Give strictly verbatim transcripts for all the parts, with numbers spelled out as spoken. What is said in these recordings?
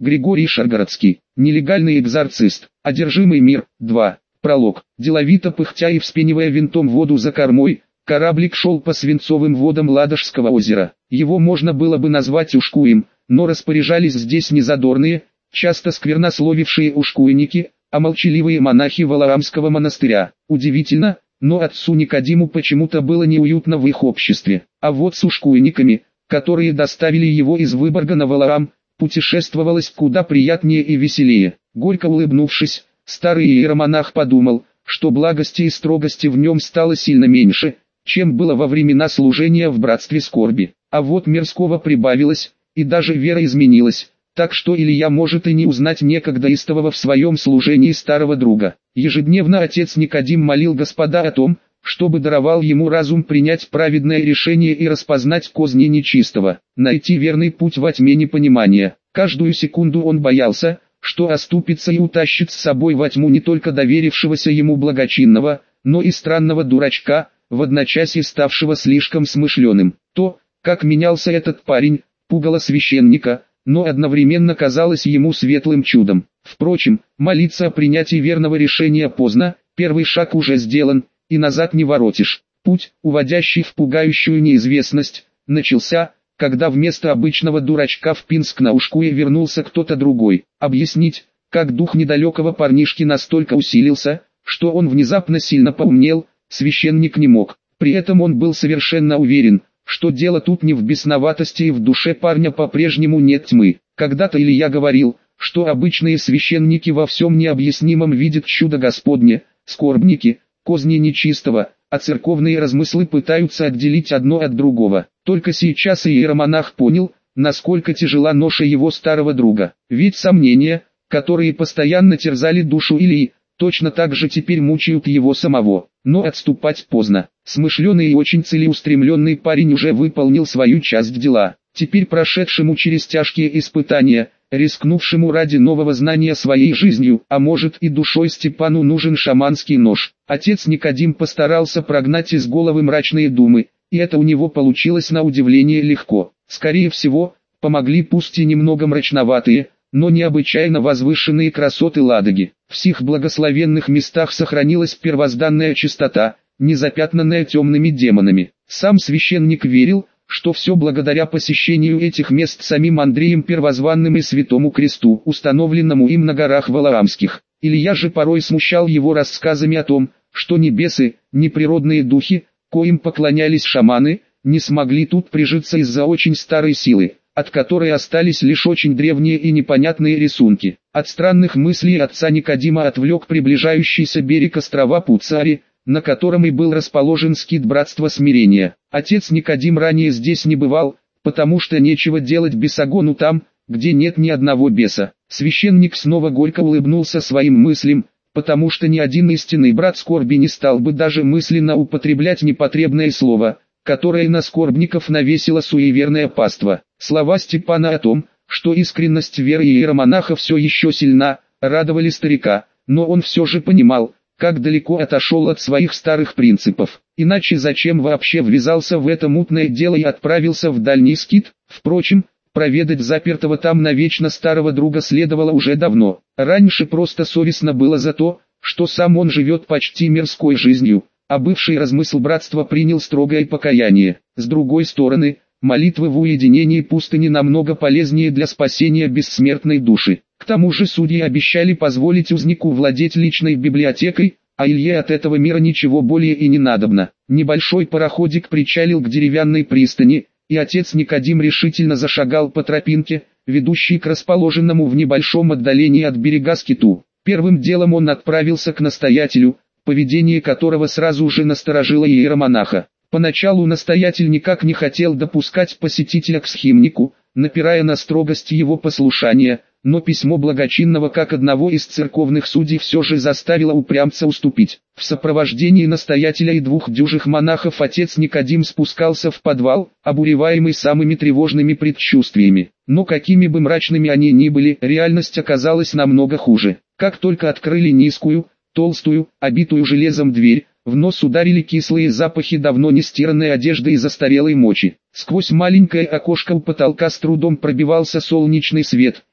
Григорий Шаргородский. Нелегальный экзорцист. Одержимый мир. два. Пролог. Деловито пыхтя и вспенивая винтом воду за кормой, кораблик шел по свинцовым водам Ладожского озера. Его можно было бы назвать ушкуем, но распоряжались здесь не задорные, часто сквернословившие ушкуйники, а молчаливые монахи Валаамского монастыря. Удивительно, но отцу Никодиму почему-то было неуютно в их обществе. А вот с ушкуйниками, которые доставили его из Выборга на Валаам, путешествовалось куда приятнее и веселее. Горько улыбнувшись, старый иеромонах подумал, что благости и строгости в нем стало сильно меньше, чем было во времена служения в братстве скорби. А вот мирского прибавилось, и даже вера изменилась, так что Илья может и не узнать некогда истового в своем служении старого друга. Ежедневно отец Никодим молил Господа о том, чтобы даровал ему разум принять праведное решение и распознать козни нечистого, найти верный путь во тьме непонимания. Каждую секунду он боялся, что оступится и утащит с собой во тьму не только доверившегося ему благочинного, но и странного дурачка, в одночасье ставшего слишком смышленым. То, как менялся этот парень, пугало священника, но одновременно казалось ему светлым чудом. Впрочем, молиться о принятии верного решения поздно, первый шаг уже сделан, и назад не воротишь. Путь, уводящий в пугающую неизвестность, начался, когда вместо обычного дурачка в Пинск на Ушкуе вернулся кто-то другой. Объяснить, как дух недалекого парнишки настолько усилился, что он внезапно сильно поумнел, священник не мог. При этом он был совершенно уверен, что дело тут не в бесноватости и в душе парня по-прежнему нет тьмы. Когда-то Илья говорил, что обычные священники во всем необъяснимом видят чудо Господне, скорбники, козни нечистого, а церковные размыслы пытаются отделить одно от другого. Только сейчас иеромонах понял, насколько тяжела ноша его старого друга. Ведь сомнения, которые постоянно терзали душу Ильи, точно так же теперь мучают его самого. Но отступать поздно. Смышленый и очень целеустремленный парень уже выполнил свою часть дела. Теперь прошедшему через тяжкие испытания, рискнувшему ради нового знания своей жизнью, а может и душой Степану нужен шаманский нож. Отец Никодим постарался прогнать из головы мрачные думы, и это у него получилось на удивление легко. Скорее всего, помогли пусть и немного мрачноватые, но необычайно возвышенные красоты Ладоги. В сих благословенных местах сохранилась первозданная чистота, не запятнанная темными демонами. Сам священник верил, что все благодаря посещению этих мест самим Андреем Первозванным и Святому Кресту, установленному им на горах Валаамских. Илья же порой смущал его рассказами о том, что ни бесы, ни природные духи, коим поклонялись шаманы, не смогли тут прижиться из-за очень старой силы, от которой остались лишь очень древние и непонятные рисунки. От странных мыслей отца Никодима отвлек приближающийся берег острова Пуцари, на котором и был расположен скит Братства Смирения. Отец Никодим ранее здесь не бывал, потому что нечего делать бесогону там, где нет ни одного беса. Священник снова горько улыбнулся своим мыслям, потому что ни один истинный брат скорби не стал бы даже мысленно употреблять непотребное слово, которое на скорбников навесило суеверное паство. Слова Степана о том, что искренность веры иеромонаха все еще сильна, радовали старика, но он все же понимал, как далеко отошел от своих старых принципов. Иначе зачем вообще ввязался в это мутное дело и отправился в дальний скит? Впрочем, проведать запертого там навечно старого друга следовало уже давно. Раньше просто совестно было за то, что сам он живет почти мирской жизнью, а бывший размысл братства принял строгое покаяние. С другой стороны, молитвы в уединении пустыни намного полезнее для спасения бессмертной души. К тому же судьи обещали позволить узнику владеть личной библиотекой, а Илье от этого мира ничего более и не надобно. Небольшой пароходик причалил к деревянной пристани, и отец Никодим решительно зашагал по тропинке, ведущей к расположенному в небольшом отдалении от берега скиту. Первым делом он отправился к настоятелю, поведение которого сразу же насторожило иеромонаха. Поначалу настоятель никак не хотел допускать посетителя к схимнику, напирая на строгость его послушания, но письмо благочинного как одного из церковных судей все же заставило упрямца уступить. В сопровождении настоятеля и двух дюжих монахов отец Никодим спускался в подвал, обуреваемый самыми тревожными предчувствиями. Но какими бы мрачными они ни были, реальность оказалась намного хуже. Как только открыли низкую, толстую, обитую железом дверь, в нос ударили кислые запахи давно не стиранной одежды и застарелой мочи. Сквозь маленькое окошко у потолка с трудом пробивался солнечный свет,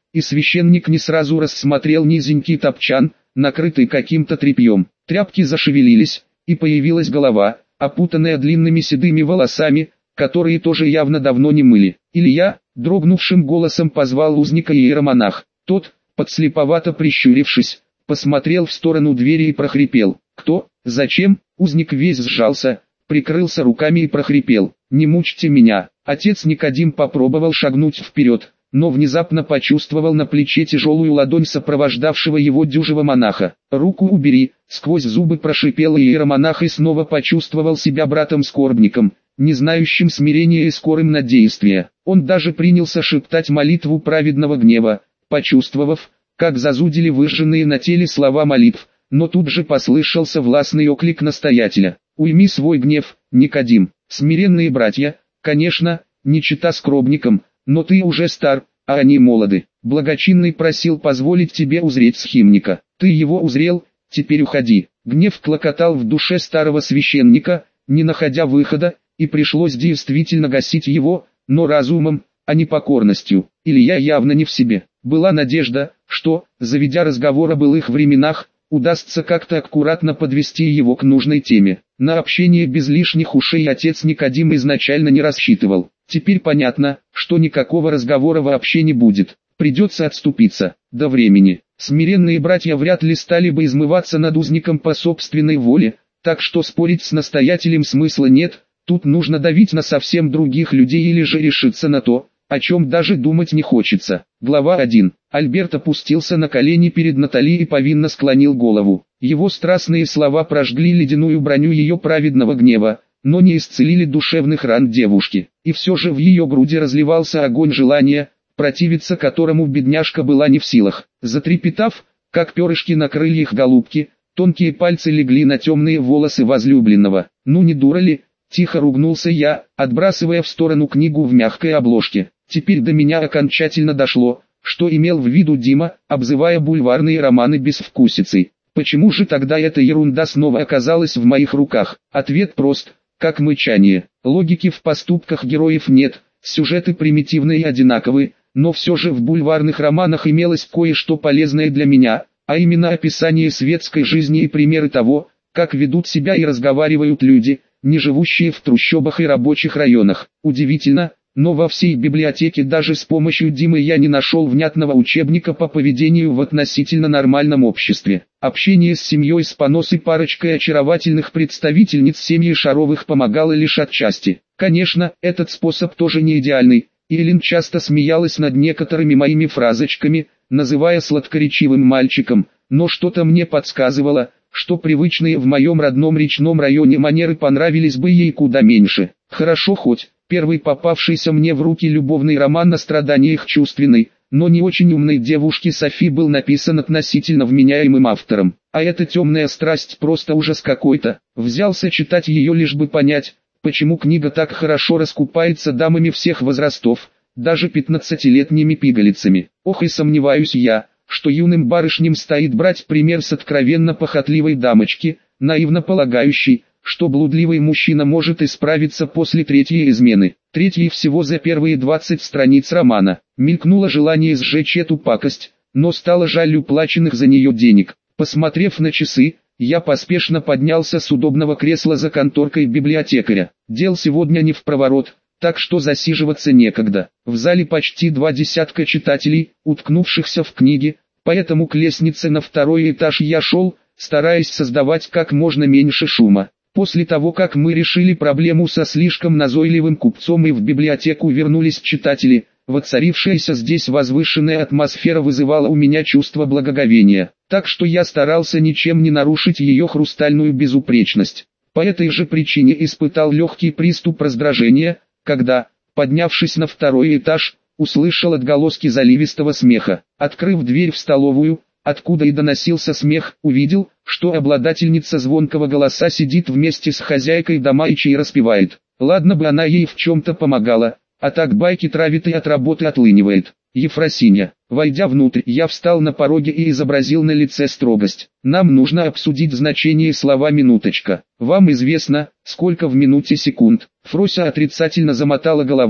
и священник не сразу рассмотрел низенький топчан, накрытый каким-то тряпьем. Тряпки зашевелились, и появилась голова, опутанная длинными седыми волосами, которые тоже явно давно не мыли. Илья, дрогнувшим голосом позвал узника иеромонах. Тот, подслеповато прищурившись, посмотрел в сторону двери и прохрипел. «Кто? Зачем?» Узник весь сжался, прикрылся руками и прохрипел. «Не мучьте меня». Отец Никодим попробовал шагнуть вперед, но внезапно почувствовал на плече тяжелую ладонь сопровождавшего его дюжего монаха. «Руку убери», сквозь зубы прошипел иеромонах и снова почувствовал себя братом-скорбником, не знающим смирения и скорым на действие. Он даже принялся шептать молитву праведного гнева, почувствовав, как зазудили выжженные на теле слова молитв, но тут же послышался властный оклик настоятеля. «Уйми свой гнев, Никодим». Смиренные братья, конечно, не чета скромникам, но ты уже стар, а они молоды. Благочинный просил позволить тебе узреть схимника. Ты его узрел, теперь уходи. Гнев клокотал в душе старого священника, не находя выхода, и пришлось действительно гасить его, но разумом, а не покорностью. Илья явно не в себе. Была надежда, что, заведя разговор о былых временах, удастся как-то аккуратно подвести его к нужной теме. На общение без лишних ушей отец Никодим изначально не рассчитывал. Теперь понятно, что никакого разговора вообще не будет. Придется отступиться. До времени. Смиренные братья вряд ли стали бы измываться над узником по собственной воле, так что спорить с настоятелем смысла нет. Тут нужно давить на совсем других людей или же решиться на то, о чем даже думать не хочется. Глава один. Альберт опустился на колени перед Натали и повинно склонил голову. Его страстные слова прожгли ледяную броню ее праведного гнева, но не исцелили душевных ран девушки. И все же в ее груди разливался огонь желания, противиться которому бедняжка была не в силах. Затрепетав, как перышки на крыльях голубки, тонкие пальцы легли на темные волосы возлюбленного. «Ну не дура ли?» — тихо ругнулся я, отбрасывая в сторону книгу в мягкой обложке. Теперь до меня окончательно дошло, что имел в виду Дима, обзывая бульварные романы безвкусицей. Почему же тогда эта ерунда снова оказалась в моих руках? Ответ прост, как мычание. Логики в поступках героев нет, сюжеты примитивные и одинаковые, но все же в бульварных романах имелось кое-что полезное для меня, а именно описание светской жизни и примеры того, как ведут себя и разговаривают люди, не живущие в трущобах и рабочих районах. Удивительно, но во всей библиотеке даже с помощью Димы я не нашел внятного учебника по поведению в относительно нормальном обществе. Общение с семьей Спанос и парочкой очаровательных представительниц семьи Шаровых помогало лишь отчасти. Конечно, этот способ тоже не идеальный. Эллин часто смеялась над некоторыми моими фразочками, называя сладкоречивым мальчиком, но что-то мне подсказывало, что привычные в моем родном речном районе манеры понравились бы ей куда меньше. Хорошо хоть первый попавшийся мне в руки любовный роман о страданиях чувственной, но не очень умной девушки Софи был написан относительно вменяемым автором. А эта темная страсть просто ужас какой-то. Взялся читать ее лишь бы понять, почему книга так хорошо раскупается дамами всех возрастов, даже пятнадцатилетними пигалицами. Ох и сомневаюсь я, что юным барышням стоит брать пример с откровенно похотливой дамочки, наивно полагающей, что блудливый мужчина может исправиться после третьей измены. Третьей всего за первые двадцать страниц романа. Мелькнуло желание сжечь эту пакость, но стало жаль уплаченных за нее денег. Посмотрев на часы, я поспешно поднялся с удобного кресла за конторкой библиотекаря. Дел сегодня не впроворот, так что засиживаться некогда. В зале почти два десятка читателей, уткнувшихся в книги, поэтому к лестнице на второй этаж я шел, стараясь создавать как можно меньше шума. После того, как мы решили проблему со слишком назойливым купцом и в библиотеку вернулись читатели, воцарившаяся здесь возвышенная атмосфера вызывала у меня чувство благоговения, так что я старался ничем не нарушить ее хрустальную безупречность. По этой же причине испытал легкий приступ раздражения, когда, поднявшись на второй этаж, услышал отголоски заливистого смеха. Открыв дверь в столовую, откуда и доносился смех, увидел, что обладательница звонкого голоса сидит вместе с хозяйкой дома и чай распевает. Ладно бы она ей в чем-то помогала, а так байки травит и от работы отлынивает. Ефросинья. Войдя внутрь, я встал на пороге и изобразил на лице строгость. Нам нужно обсудить значение слова «минуточка». Вам известно, сколько в минуте секунд. Фрося отрицательно замотала головой,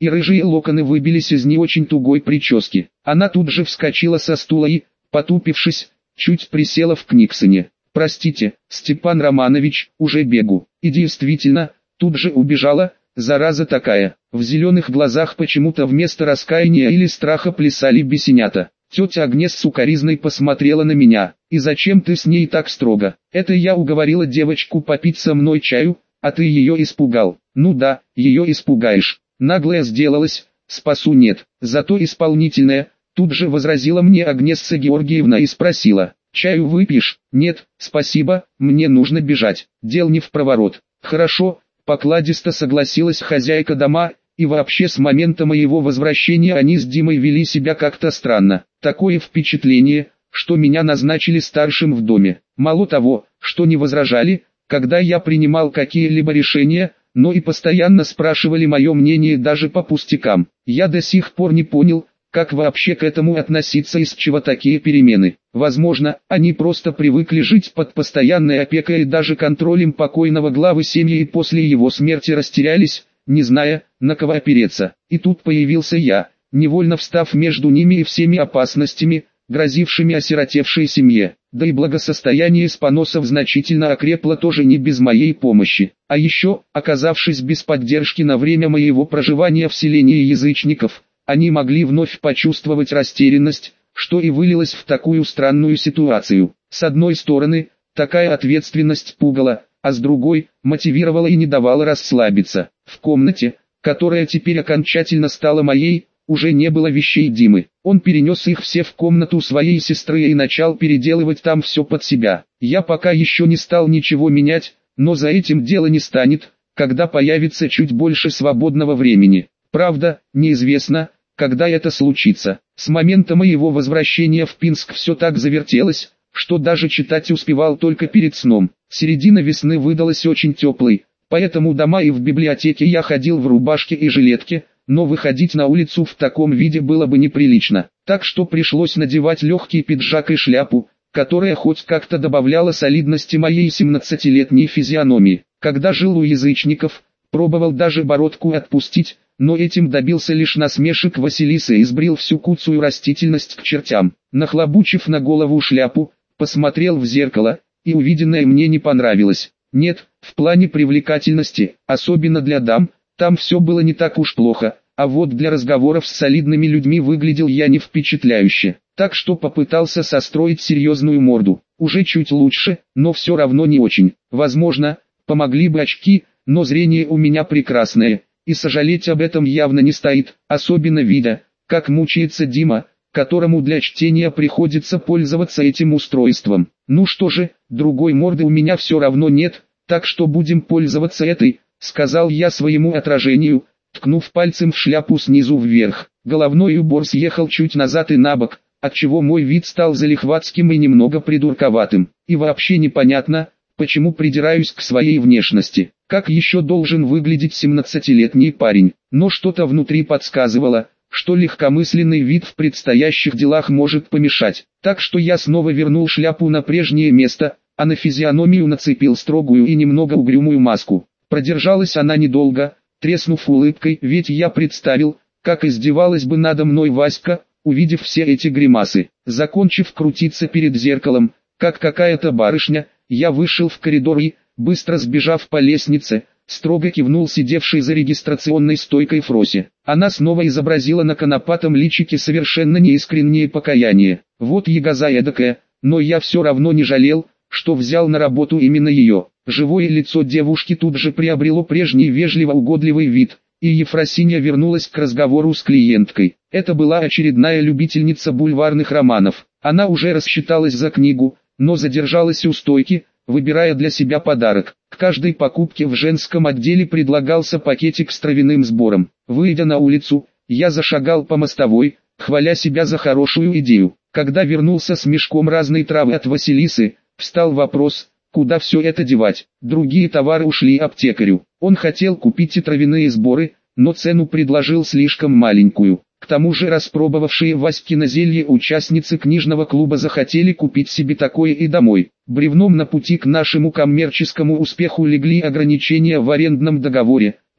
и рыжие локоны выбились из не очень тугой прически. Она тут же вскочила со стула и, потупившись, чуть присела в книгсоне. «Простите, Степан Романович, уже бегу». И действительно, тут же убежала, зараза такая. В зеленых глазах почему-то вместо раскаяния или страха плясали бесенята. Тетя Агнес сукоризной посмотрела на меня. «И зачем ты с ней так строго? Это я уговорила девочку попить со мной чаю, а ты ее испугал». «Ну да, ее испугаешь. Наглая сделалась, спасу нет, зато исполнительная». Тут же возразила мне Агнесса Георгиевна и спросила: «Чаю выпьешь?» «Нет, спасибо, мне нужно бежать, дел не впроворот». «Хорошо», покладисто согласилась хозяйка дома, и вообще с момента моего возвращения они с Димой вели себя как-то странно. Такое впечатление, что меня назначили старшим в доме. Мало того, что не возражали, когда я принимал какие-либо решения, но и постоянно спрашивали мое мнение даже по пустякам. Я до сих пор не понял, как вообще к этому относиться и с чего такие перемены. Возможно, они просто привыкли жить под постоянной опекой и даже контролем покойного главы семьи и после его смерти растерялись, не зная, на кого опереться. И тут появился я, невольно встав между ними и всеми опасностями, грозившими осиротевшей семье. Да и благосостояние Спаносов значительно окрепло тоже не без моей помощи. А еще, оказавшись без поддержки на время моего проживания в селении язычников, они могли вновь почувствовать растерянность, что и вылилось в такую странную ситуацию. С одной стороны, такая ответственность пугала, а с другой, мотивировала и не давала расслабиться. В комнате, которая теперь окончательно стала моей, уже не было вещей Димы. Он перенес их все в комнату своей сестры и начал переделывать там все под себя. Я пока еще не стал ничего менять, но за этим дело не станет, когда появится чуть больше свободного времени. Правда, неизвестно, когда это случится. С момента моего возвращения в Пинск все так завертелось, что даже читать успевал только перед сном. Середина весны выдалась очень теплой, поэтому дома и в библиотеке я ходил в рубашке и жилетке, но выходить на улицу в таком виде было бы неприлично. Так что пришлось надевать легкий пиджак и шляпу, которая хоть как-то добавляла солидности моей семнадцатилетней физиономии. Когда жил у язычников, пробовал даже бородку отпустить, но этим добился лишь насмешек Василисы и сбрил всю куцую растительность к чертям. Нахлобучив на голову шляпу, посмотрел в зеркало, и увиденное мне не понравилось. Нет, в плане привлекательности, особенно для дам, там все было не так уж плохо, а вот для разговоров с солидными людьми выглядел я не впечатляюще. Так что попытался состроить серьезную морду. Уже чуть лучше, но все равно не очень. Возможно, помогли бы очки, но зрение у меня прекрасное, и сожалеть об этом явно не стоит, особенно видя, как мучается Дима, которому для чтения приходится пользоваться этим устройством. Ну что же, другой морды у меня все равно нет, так что будем пользоваться этой, сказал я своему отражению, ткнув пальцем в шляпу снизу вверх. Головной убор съехал чуть назад и набок, отчего мой вид стал залихватским и немного придурковатым. И вообще непонятно, почему придираюсь к своей внешности. Как еще должен выглядеть семнадцатилетний парень? Но что-то внутри подсказывало, что легкомысленный вид в предстоящих делах может помешать. Так что я снова вернул шляпу на прежнее место, а на физиономию нацепил строгую и немного угрюмую маску. Продержалась она недолго, треснув улыбкой, ведь я представил, как издевалась бы надо мной Васька, увидев все эти гримасы. Закончив крутиться перед зеркалом, как какая-то барышня, я вышел в коридор и, быстро сбежав по лестнице, строго кивнул сидевшей за регистрационной стойкой Фросе. Она снова изобразила на конопатом личике совершенно неискреннее покаяние. Вот ягоза эдакая, но я все равно не жалел, что взял на работу именно ее. Живое лицо девушки тут же приобрело прежний вежливо-угодливый вид, и Ефросинья вернулась к разговору с клиенткой. Это была очередная любительница бульварных романов. Она уже рассчиталась за книгу, но задержалась у стойки, выбирая для себя подарок. К каждой покупке в женском отделе предлагался пакетик с травяным сбором. Выйдя на улицу, я зашагал по мостовой, хваля себя за хорошую идею. Когда вернулся с мешком разной травы от Василисы, встал вопрос, куда все это девать. Другие товары ушли аптекарю. Он хотел купить и травяные сборы, но цену предложил слишком маленькую. К тому же распробовавшие Васькино зелье участницы книжного клуба захотели купить себе такое и домой. Бревном на пути к нашему коммерческому успеху легли ограничения в арендном договоре,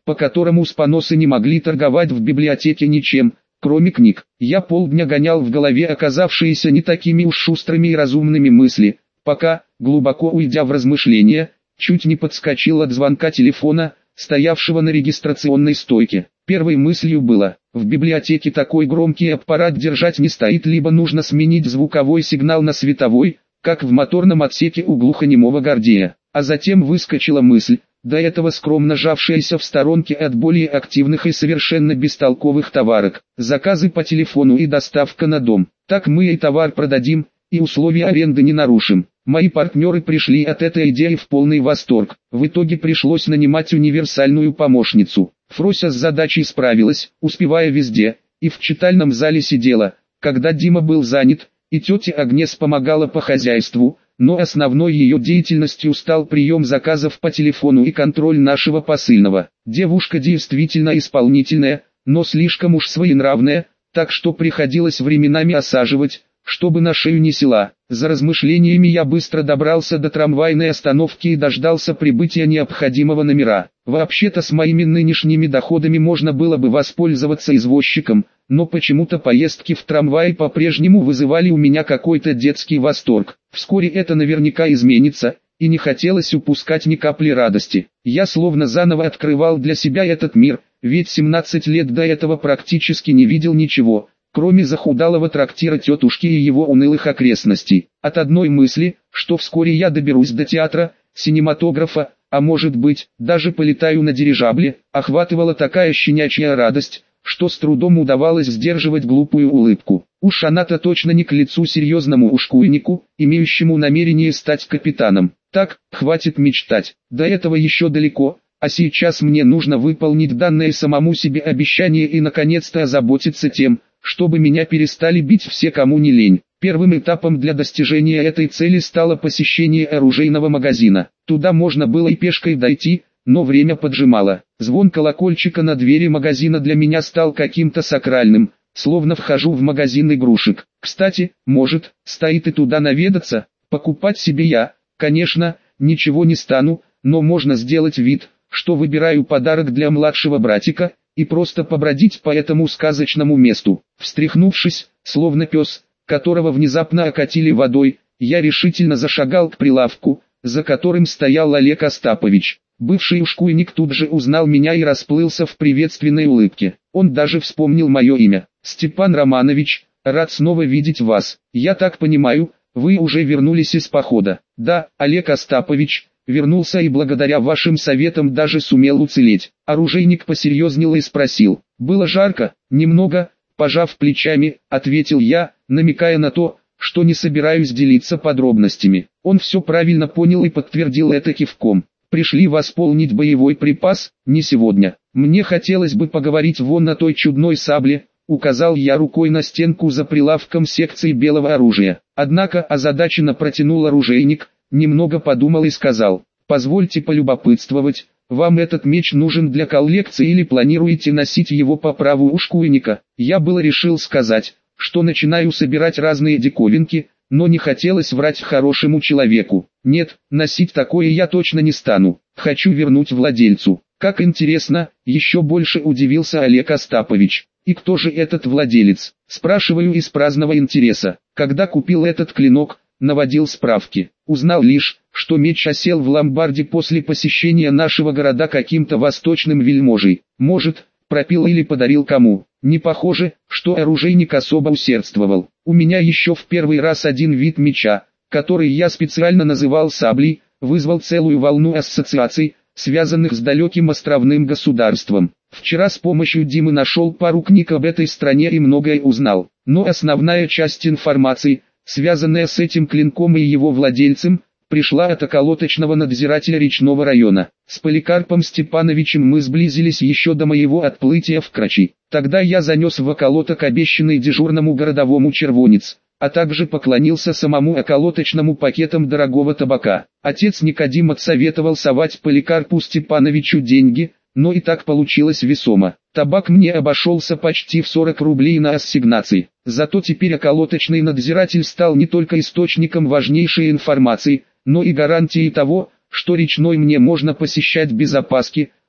по которому споносы не могли торговать в библиотеке ничем, кроме книг. Я полдня гонял в голове оказавшиеся не такими уж шустрыми и разумными мысли, пока, глубоко уйдя в размышления, чуть не подскочил от звонка телефона, стоявшего на регистрационной стойке. Первой мыслью было: в библиотеке такой громкий аппарат держать не стоит, либо нужно сменить звуковой сигнал на световой, как в моторном отсеке у глухонемого Гордея. А затем выскочила мысль, до этого скромно жавшаяся в сторонке от более активных и совершенно бестолковых товарок: заказы по телефону и доставка на дом. Так мы и товар продадим, и условия аренды не нарушим. Мои партнеры пришли от этой идеи в полный восторг. В итоге пришлось нанимать универсальную помощницу. Фрося с задачей справилась, успевая везде, и в читальном зале сидела, когда Дима был занят, и тетя Агнес помогала по хозяйству, но основной ее деятельностью стал прием заказов по телефону и контроль нашего посыльного. Девушка действительно исполнительная, но слишком уж своенравная, так что приходилось временами осаживать, чтобы на шею не села. За размышлениями я быстро добрался до трамвайной остановки и дождался прибытия необходимого номера. Вообще-то с моими нынешними доходами можно было бы воспользоваться извозчиком, но почему-то поездки в трамвае по-прежнему вызывали у меня какой-то детский восторг. Вскоре это наверняка изменится, и не хотелось упускать ни капли радости. Я словно заново открывал для себя этот мир, ведь семнадцать лет до этого практически не видел ничего, кроме захудалого трактира тетушки и его унылых окрестностей. От одной мысли, что вскоре я доберусь до театра, синематографа, а может быть, даже полетаю на дирижабле, охватывала такая щенячья радость, что с трудом удавалось сдерживать глупую улыбку. Уж она-то точно не к лицу серьезному ушкуйнику, имеющему намерение стать капитаном. Так, хватит мечтать, до этого еще далеко, а сейчас мне нужно выполнить данное самому себе обещание и наконец-то озаботиться тем, чтобы меня перестали бить все, кому не лень. Первым этапом для достижения этой цели стало посещение оружейного магазина. Туда можно было и пешкой дойти, но время поджимало. Звон колокольчика на двери магазина для меня стал каким-то сакральным, словно вхожу в магазин игрушек. Кстати, может, стоит и туда наведаться. Покупать себе я, конечно, ничего не стану, но можно сделать вид, что выбираю подарок для младшего братика, и просто побродить по этому сказочному месту. Встряхнувшись, словно пес, которого внезапно окатили водой, я решительно зашагал к прилавку, за которым стоял Олег Остапович. Бывший ушкуйник тут же узнал меня и расплылся в приветственной улыбке. Он даже вспомнил мое имя. «Степан Романович, рад снова видеть вас. Я так понимаю, вы уже вернулись из похода?» «Да, Олег Остапович, вернулся и благодаря вашим советам даже сумел уцелеть». Оружейник посерьезнел и спросил: «Было жарко?» «Немного», пожав плечами, ответил я, намекая на то, что не собираюсь делиться подробностями. Он все правильно понял и подтвердил это кивком. «Пришли восполнить боевой припас?» «Не сегодня. Мне хотелось бы поговорить вон на той чудной сабле», указал я рукой на стенку за прилавком секции белого оружия. Однако озадаченно протянул оружейник, немного подумал и сказал: «Позвольте полюбопытствовать, вам этот меч нужен для коллекции или планируете носить его по праву ушкуйника?» Я было решил сказать, что начинаю собирать разные диковинки, но не хотелось врать хорошему человеку. «Нет, носить такое я точно не стану, хочу вернуть владельцу». «Как интересно», еще больше удивился Олег Остапович. «И кто же этот владелец?» Спрашиваю из праздного интереса. Когда купил этот клинок, наводил справки. Узнал лишь, что меч осел в ломбарде после посещения нашего города каким-то восточным вельможей. Может, пропил или подарил кому. Не похоже, что оружейник особо усердствовал. У меня еще в первый раз один вид меча, который я специально называл саблей, вызвал целую волну ассоциаций, связанных с далеким островным государством. Вчера с помощью Димы нашел пару книг об этой стране и многое узнал. Но основная часть информации, связанная с этим клинком и его владельцем, пришла от околоточного надзирателя речного района. С Поликарпом Степановичем мы сблизились еще до моего отплытия в Крачи. Тогда я занес в околоток обещанный дежурному городовому червонец, а также поклонился самому околоточному пакетам дорогого табака. Отец Никодим отсоветовал совать Поликарпу Степановичу деньги, но и так получилось весомо. Табак мне обошелся почти в сорок рублей на ассигнации. Зато теперь околоточный надзиратель стал не только источником важнейшей информации, но и гарантией того, что речной мне можно посещать без опаски,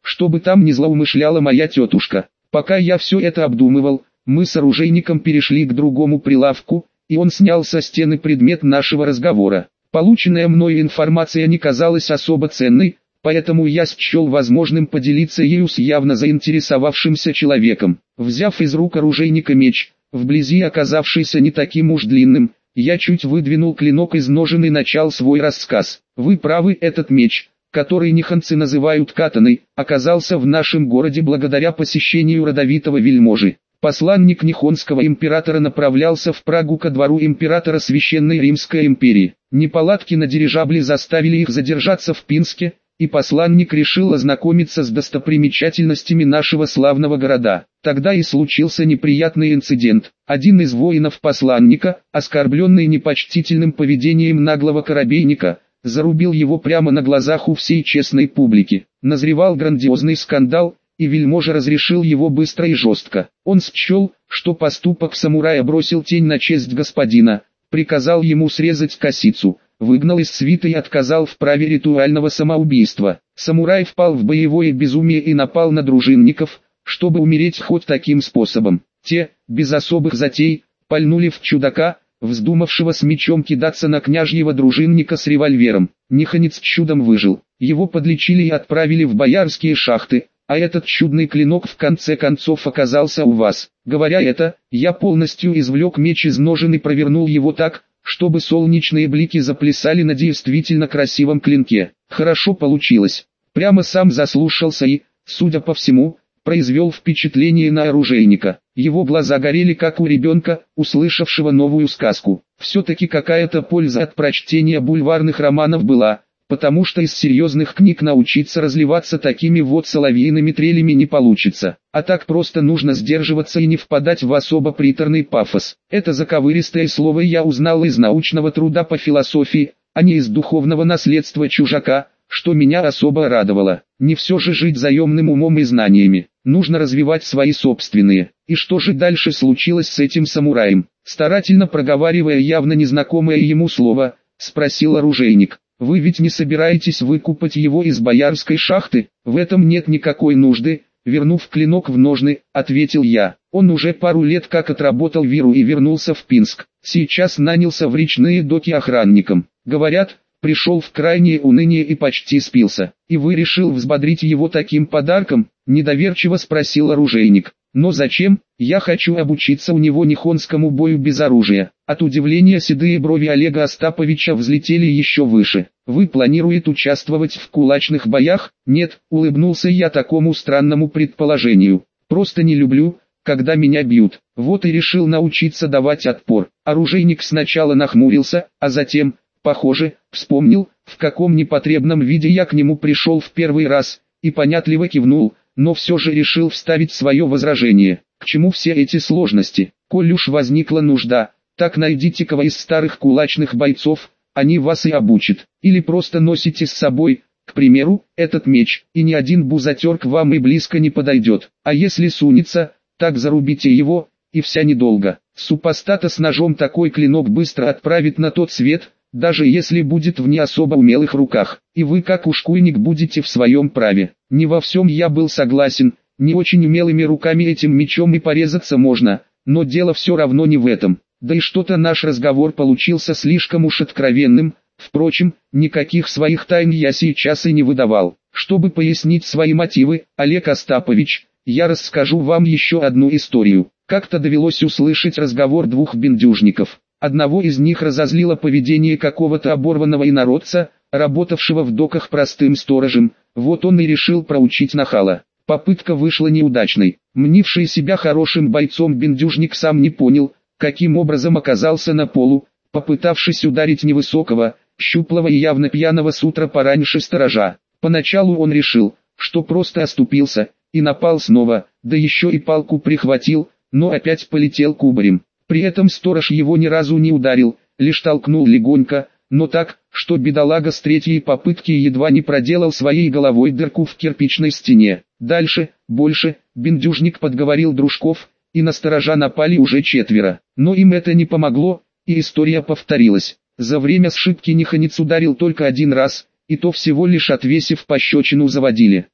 чтобы там не злоумышляла моя тетушка. Пока я все это обдумывал, мы с оружейником перешли к другому прилавку, и он снял со стены предмет нашего разговора. Полученная мною информация не казалась особо ценной, поэтому я счел возможным поделиться ею с явно заинтересовавшимся человеком. Взяв из рук оружейника меч, вблизи оказавшийся не таким уж длинным, я чуть выдвинул клинок из ножен и начал свой рассказ. Вы правы, этот меч, который нихонцы называют катаной, оказался в нашем городе благодаря посещению родовитого вельможи. Посланник Нихонского императора направлялся в Прагу ко двору императора Священной Римской империи. Неполадки на дирижабле заставили их задержаться в Пинске, и посланник решил ознакомиться с достопримечательностями нашего славного города. Тогда и случился неприятный инцидент. Один из воинов посланника, оскорбленный непочтительным поведением наглого корабейника, зарубил его прямо на глазах у всей честной публики. Назревал грандиозный скандал, и вельможа разрешил его быстро и жестко. Он счел, что поступок самурая бросил тень на честь господина, приказал ему срезать косицу, выгнал из свиты и отказал в праве ритуального самоубийства. Самурай впал в боевое безумие и напал на дружинников, чтобы умереть хоть таким способом. Те, без особых затей, пальнули в чудака, вздумавшего с мечом кидаться на княжьего дружинника с револьвером. Нихонец чудом выжил. Его подлечили и отправили в боярские шахты, а этот чудный клинок в конце концов оказался у вас. Говоря это, я полностью извлек меч из ножен и провернул его так, чтобы солнечные блики заплясали на действительно красивом клинке. Хорошо получилось. Прямо сам заслушался и, судя по всему, произвел впечатление на оружейника. Его глаза горели как у ребенка, услышавшего новую сказку. Все-таки какая-то польза от прочтения бульварных романов была, потому что из серьезных книг научиться разливаться такими вот соловьиными трелями не получится. А так просто нужно сдерживаться и не впадать в особо приторный пафос. Это заковыристое слово я узнал из научного труда по философии, а не из духовного наследства чужака, что меня особо радовало. Не все же жить заемным умом и знаниями, нужно развивать свои собственные. И что же дальше случилось с этим самураем? Старательно проговаривая явно незнакомое ему слово, спросил оружейник. Вы ведь не собираетесь выкупать его из боярской шахты? В этом нет никакой нужды, вернув клинок в ножны, ответил я. Он уже пару лет как отработал виру и вернулся в Пинск. Сейчас нанялся в речные доки охранником. Говорят, пришел в крайнее уныние и почти спился. И вы решил взбодрить его таким подарком? Недоверчиво спросил оружейник. Но зачем? Я хочу обучиться у него нихонскому бою без оружия. От удивления седые брови Олега Остаповича взлетели еще выше. Вы планируете участвовать в кулачных боях? Нет, улыбнулся я такому странному предположению. Просто не люблю, когда меня бьют. Вот и решил научиться давать отпор. Оружейник сначала нахмурился, а затем, похоже, вспомнил, в каком непотребном виде я к нему пришел в первый раз, и понятливо кивнул, но все же решил вставить свое возражение. К чему все эти сложности? Коль уж возникла нужда, так найдите кого из старых кулачных бойцов, они вас и обучат. Или просто носите с собой, к примеру, этот меч, и ни один бузатер к вам и близко не подойдет. А если сунется, так зарубите его, и вся недолго. Супостата с ножом такой клинок быстро отправит на тот свет, даже если будет в не особо умелых руках. И вы как ушкуйник будете в своем праве. Не во всем я был согласен, не очень умелыми руками этим мечом и порезаться можно, но дело все равно не в этом. Да и что-то наш разговор получился слишком уж откровенным. Впрочем, никаких своих тайн я сейчас и не выдавал. Чтобы пояснить свои мотивы, Олег Остапович, я расскажу вам еще одну историю. Как-то довелось услышать разговор двух бендюжников. Одного из них разозлило поведение какого-то оборванного инородца, работавшего в доках простым сторожем. Вот он и решил проучить нахала. Попытка вышла неудачной. Мнивший себя хорошим бойцом бендюжник сам не понял, каким образом оказался на полу, попытавшись ударить невысокого, щуплого и явно пьяного с утра пораньше сторожа. Поначалу он решил, что просто оступился, и напал снова, да еще и палку прихватил, но опять полетел кубарем. При этом сторож его ни разу не ударил, лишь толкнул легонько, но так, что бедолага с третьей попытки едва не проделал своей головой дырку в кирпичной стене. Дальше, больше, бендюжник подговорил дружков, и на сторожа напали уже четверо. Но им это не помогло, и история повторилась. За время сшибки Нихонец ударил только один раз, и то всего лишь отвесив пощечину заводиле.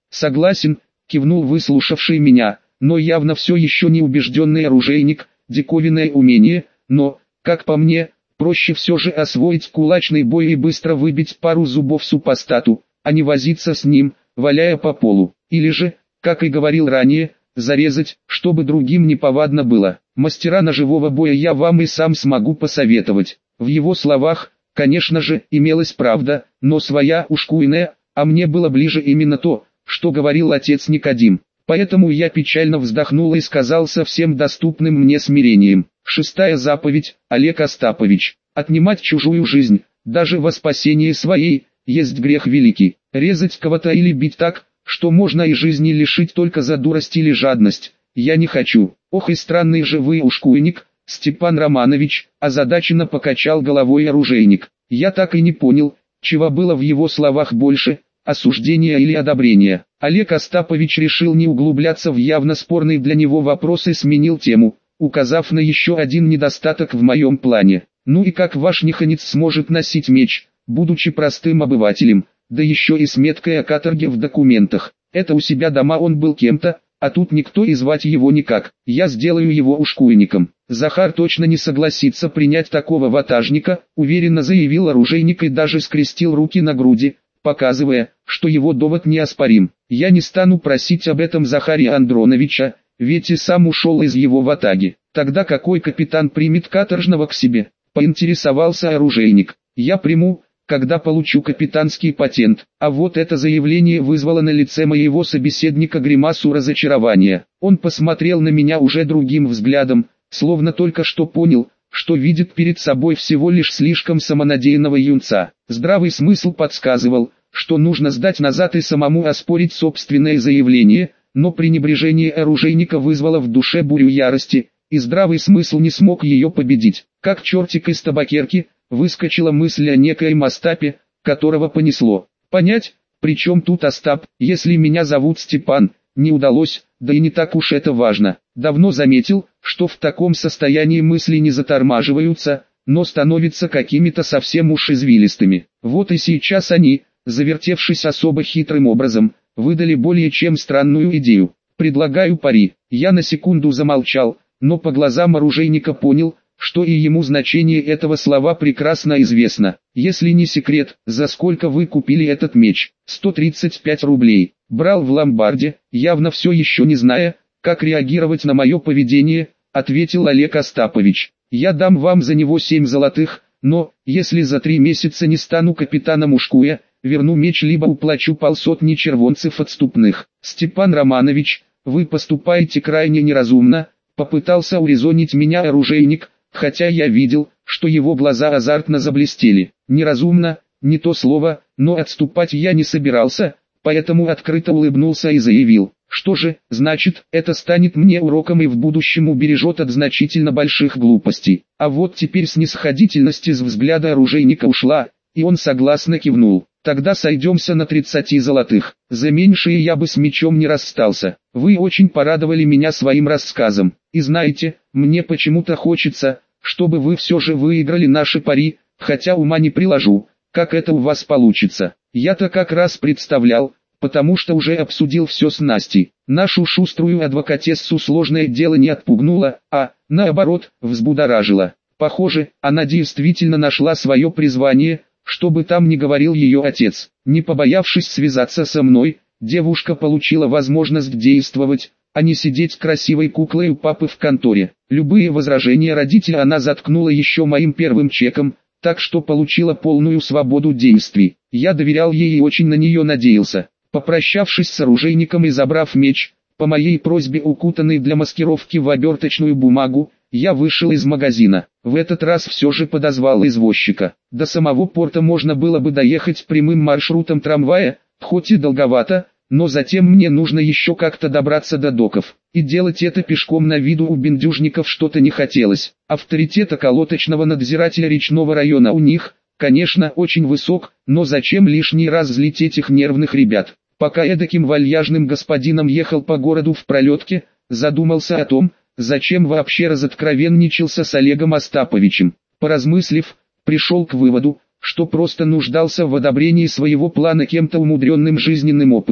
Согласен, кивнул выслушавший меня, но явно все еще не убежденный оружейник, диковинное умение, но, как по мне, проще все же освоить кулачный бой и быстро выбить пару зубов супостату, а не возиться с ним, валяя по полу. Или же, как и говорил ранее, зарезать, чтобы другим неповадно было. Мастера ножевого боя я вам и сам смогу посоветовать. В его словах, конечно же, имелась правда, но своя ушкуйная, а мне было ближе именно то, что говорил отец Никодим. Поэтому я печально вздохнул и сказал со всем доступным мне смирением. Шестая заповедь, Олег Остапович. Отнимать чужую жизнь, даже во спасении своей, есть грех великий. Резать кого-то или бить так, что можно и жизни лишить только за дурость или жадность, я не хочу. Ох и странный же вы ушкуйник, Степан Романович, озадаченно покачал головой оружейник. Я так и не понял, чего было в его словах больше, осуждения или одобрения. Олег Остапович решил не углубляться в явно спорный для него вопрос и сменил тему, указав на еще один недостаток в моем плане. Ну и как ваш Нихонец сможет носить меч, будучи простым обывателем, да еще и с меткой о каторге в документах. Это у себя дома он был кем-то, а тут никто и звать его никак. Я сделаю его ушкуйником. Захар точно не согласится принять такого ватажника, уверенно заявил оружейник и даже скрестил руки на груди, показывая, что его довод неоспорим. Я не стану просить об этом Захария Андроновича, ведь и сам ушел из его ватаги. Тогда какой капитан примет каторжного к себе? Поинтересовался оружейник. Я приму, когда получу капитанский патент. А вот это заявление вызвало на лице моего собеседника гримасу разочарования. Он посмотрел на меня уже другим взглядом, словно только что понял, что видит перед собой всего лишь слишком самонадеянного юнца. Здравый смысл подсказывал, что нужно сдать назад и самому оспорить собственное заявление, но пренебрежение оружейника вызвало в душе бурю ярости, и здравый смысл не смог ее победить. Как чертик из табакерки, выскочила мысль о некоем Остапе, которого понесло. Понять, при чем тут Остап, если меня зовут Степан, не удалось, да и не так уж это важно. Давно заметил, что в таком состоянии мысли не затормаживаются, но становятся какими-то совсем уж извилистыми. Вот и сейчас они, завертевшись особо хитрым образом, выдали более чем странную идею. Предлагаю пари. Я на секунду замолчал, но по глазам оружейника понял, что и ему значение этого слова прекрасно известно. Если не секрет, за сколько вы купили этот меч? сто тридцать пять рублей. Брал в ломбарде, явно все еще не зная, как реагировать на мое поведение, ответил Олег Остапович. Я дам вам за него семь золотых, но, если за три месяца не стану капитаном Ушкуя, верну меч либо уплачу полсотни червонцев отступных. Степан Романович, вы поступаете крайне неразумно, попытался урезонить меня оружейник, хотя я видел, что его глаза азартно заблестели. Неразумно, не то слово, но отступать я не собирался, поэтому открыто улыбнулся и заявил, что же, значит, это станет мне уроком и в будущем убережет от значительно больших глупостей. А вот теперь снисходительность из взгляда оружейника ушла, и он согласно кивнул. Тогда сойдемся на тридцати золотых. За меньшие я бы с мечом не расстался. Вы очень порадовали меня своим рассказом. И знаете, мне почему-то хочется, чтобы вы все же выиграли наши пари, хотя ума не приложу, как это у вас получится. Я-то как раз представлял, потому что уже обсудил все с Настей. Нашу шуструю адвокатессу сложное дело не отпугнуло, а, наоборот, взбудоражило. Похоже, она действительно нашла свое призвание, что бы там ни говорил ее отец. Не побоявшись связаться со мной, девушка получила возможность действовать, а не сидеть красивой куклой у папы в конторе. Любые возражения родителя она заткнула еще моим первым чеком, так что получила полную свободу действий. Я доверял ей и очень на нее надеялся. Попрощавшись с оружейником и забрав меч, по моей просьбе укутанный для маскировки в оберточную бумагу, я вышел из магазина. В этот раз все же подозвал извозчика. До самого порта можно было бы доехать прямым маршрутом трамвая, хоть и долговато, но затем мне нужно еще как-то добраться до доков. И делать это пешком на виду у бендюжников что-то не хотелось. Авторитет околоточного надзирателя речного района у них, конечно, очень высок, но зачем лишний раз злить этих нервных ребят? Пока эдаким вальяжным господином ехал по городу в пролетке, задумался о том, зачем вообще разоткровенничался с Олегом Остаповичем. Поразмыслив, пришел к выводу, что просто нуждался в одобрении своего плана кем-то умудренным жизненным опытом.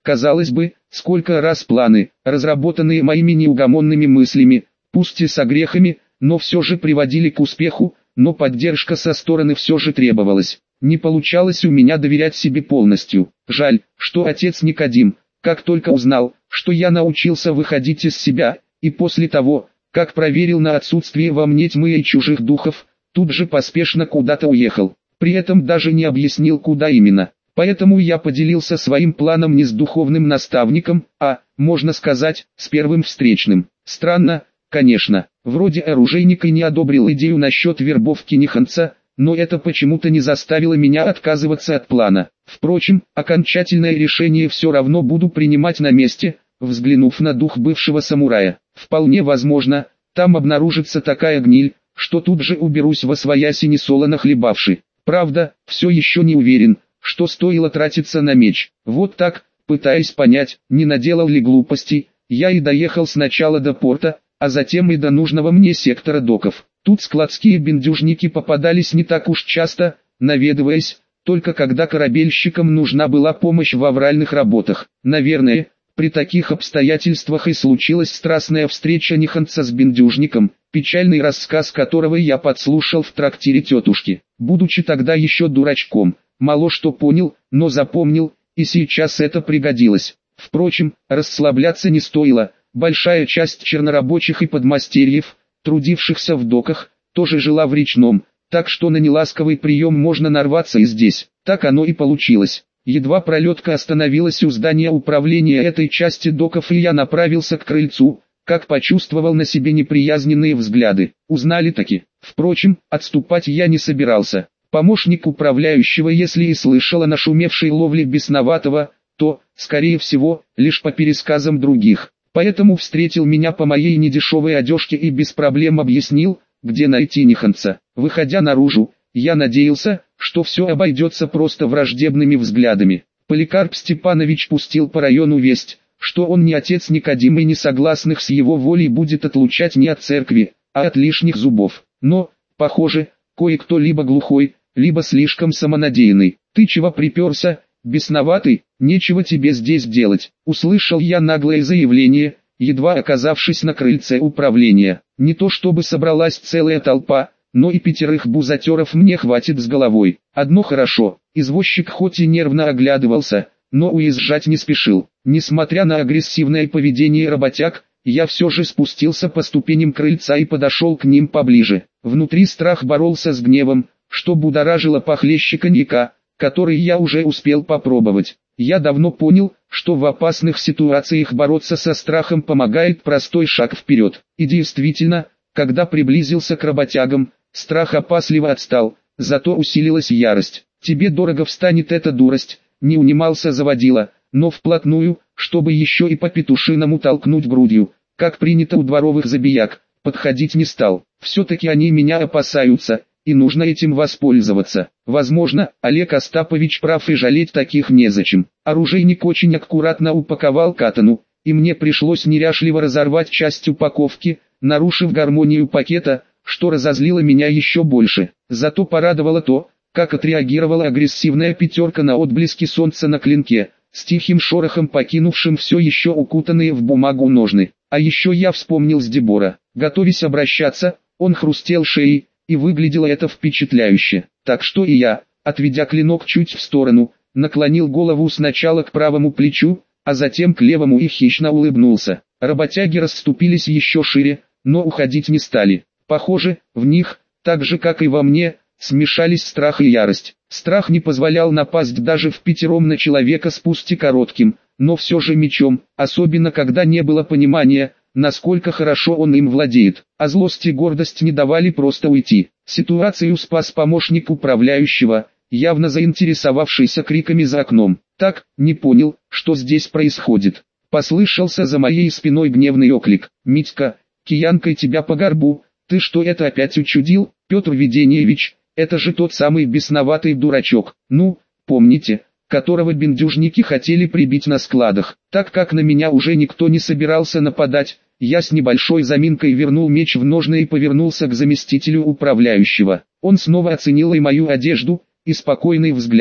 Казалось бы, сколько раз планы, разработанные моими неугомонными мыслями, пусть и с огрехами, но все же приводили к успеху, но поддержка со стороны все же требовалась. Не получалось у меня доверять себе полностью. Жаль, что отец Никодим, как только узнал, что я научился выходить из себя, и после того, как проверил на отсутствие во мне тьмы и чужих духов, тут же поспешно куда-то уехал. При этом даже не объяснил, куда именно. Поэтому я поделился своим планом не с духовным наставником, а, можно сказать, с первым встречным. Странно, конечно, вроде оружейник и не одобрил идею насчет вербовки Ниханца, но это почему-то не заставило меня отказываться от плана. Впрочем, окончательное решение все равно буду принимать на месте, взглянув на дух бывшего самурая. Вполне возможно, там обнаружится такая гниль, что тут же уберусь восвояси несолоно хлебавши. Правда, все еще не уверен, что стоило тратиться на меч. Вот так, пытаясь понять, не наделал ли глупостей, я и доехал сначала до порта, а затем и до нужного мне сектора доков. Тут складские бендюжники попадались не так уж часто, наведываясь, только когда корабельщикам нужна была помощь в авральных работах. Наверное, при таких обстоятельствах и случилась страстная встреча Ниханца с бендюжником, печальный рассказ которого я подслушал в трактире тетушки. Будучи тогда еще дурачком, мало что понял, но запомнил, и сейчас это пригодилось. Впрочем, расслабляться не стоило, большая часть чернорабочих и подмастерьев, трудившихся в доках, тоже жила в речном, так что на неласковый прием можно нарваться и здесь. Так оно и получилось. Едва пролетка остановилась у здания управления этой части доков, и я направился к крыльцу, как почувствовал на себе неприязненные взгляды. Узнали таки. Впрочем, отступать я не собирался. Помощник управляющего, если и слышал о нашумевшей ловле бесноватого, то, скорее всего, лишь по пересказам других. Поэтому встретил меня по моей недешевой одежке и без проблем объяснил, где найти Ниханца. Выходя наружу, я надеялся, что все обойдется просто враждебными взглядами. Поликарп Степанович пустил по району весть, что он не отец Никодима и не согласных с его волей будет отлучать не от церкви, а от лишних зубов. Но, похоже, кое-кто либо глухой, либо слишком самонадеянный. «Ты чего приперся, бесноватый, нечего тебе здесь делать», — услышал я наглое заявление, едва оказавшись на крыльце управления. Не то чтобы собралась целая толпа, но и пятерых бузатеров мне хватит с головой. Одно хорошо, извозчик хоть и нервно оглядывался, но уезжать не спешил. Несмотря на агрессивное поведение работяг, я все же спустился по ступеням крыльца и подошел к ним поближе. Внутри страх боролся с гневом, что будоражило похлеще коньяка, который я уже успел попробовать. Я давно понял, что в опасных ситуациях бороться со страхом помогает простой шаг вперед. И действительно, когда приблизился к работягам, страх опасливо отстал, зато усилилась ярость. «Тебе дорого встанет эта дурость», — не унимался заводила, но вплотную, чтобы еще и по-петушиному толкнуть грудью, как принято у дворовых забияк, подходить не стал. Все-таки они меня опасаются, и нужно этим воспользоваться. Возможно, Олег Остапович прав, и жалеть таких незачем. Оружейник очень аккуратно упаковал катану, и мне пришлось неряшливо разорвать часть упаковки, нарушив гармонию пакета, что разозлило меня еще больше. Зато порадовало то, как отреагировала агрессивная пятерка на отблески солнца на клинке, с тихим шорохом покинувшим все еще укутанные в бумагу ножны. А еще я вспомнил Сдебора. Готовясь обращаться, он хрустел шеей, и выглядело это впечатляюще. Так что и я, отведя клинок чуть в сторону, наклонил голову сначала к правому плечу, а затем к левому и хищно улыбнулся. Работяги расступились еще шире, но уходить не стали. Похоже, в них, так же как и во мне, смешались страх и ярость. Страх не позволял напасть даже в пятером на человека с пусть и коротким, но все же мечом, особенно когда не было понимания, насколько хорошо он им владеет. А злость и гордость не давали просто уйти. Ситуацию спас помощник управляющего, явно заинтересовавшийся криками за окном. Так, не понял, что здесь происходит. Послышался за моей спиной гневный оклик. «Митька, киянкой тебя по горбу, ты что это опять учудил, Петр Веденеевич, это же тот самый бесноватый дурачок, ну, помните, которого бендюжники хотели прибить на складах. Так как на меня уже никто не собирался нападать, я с небольшой заминкой вернул меч в ножны и повернулся к заместителю управляющего. Он снова оценил и мою одежду, и спокойный взгляд,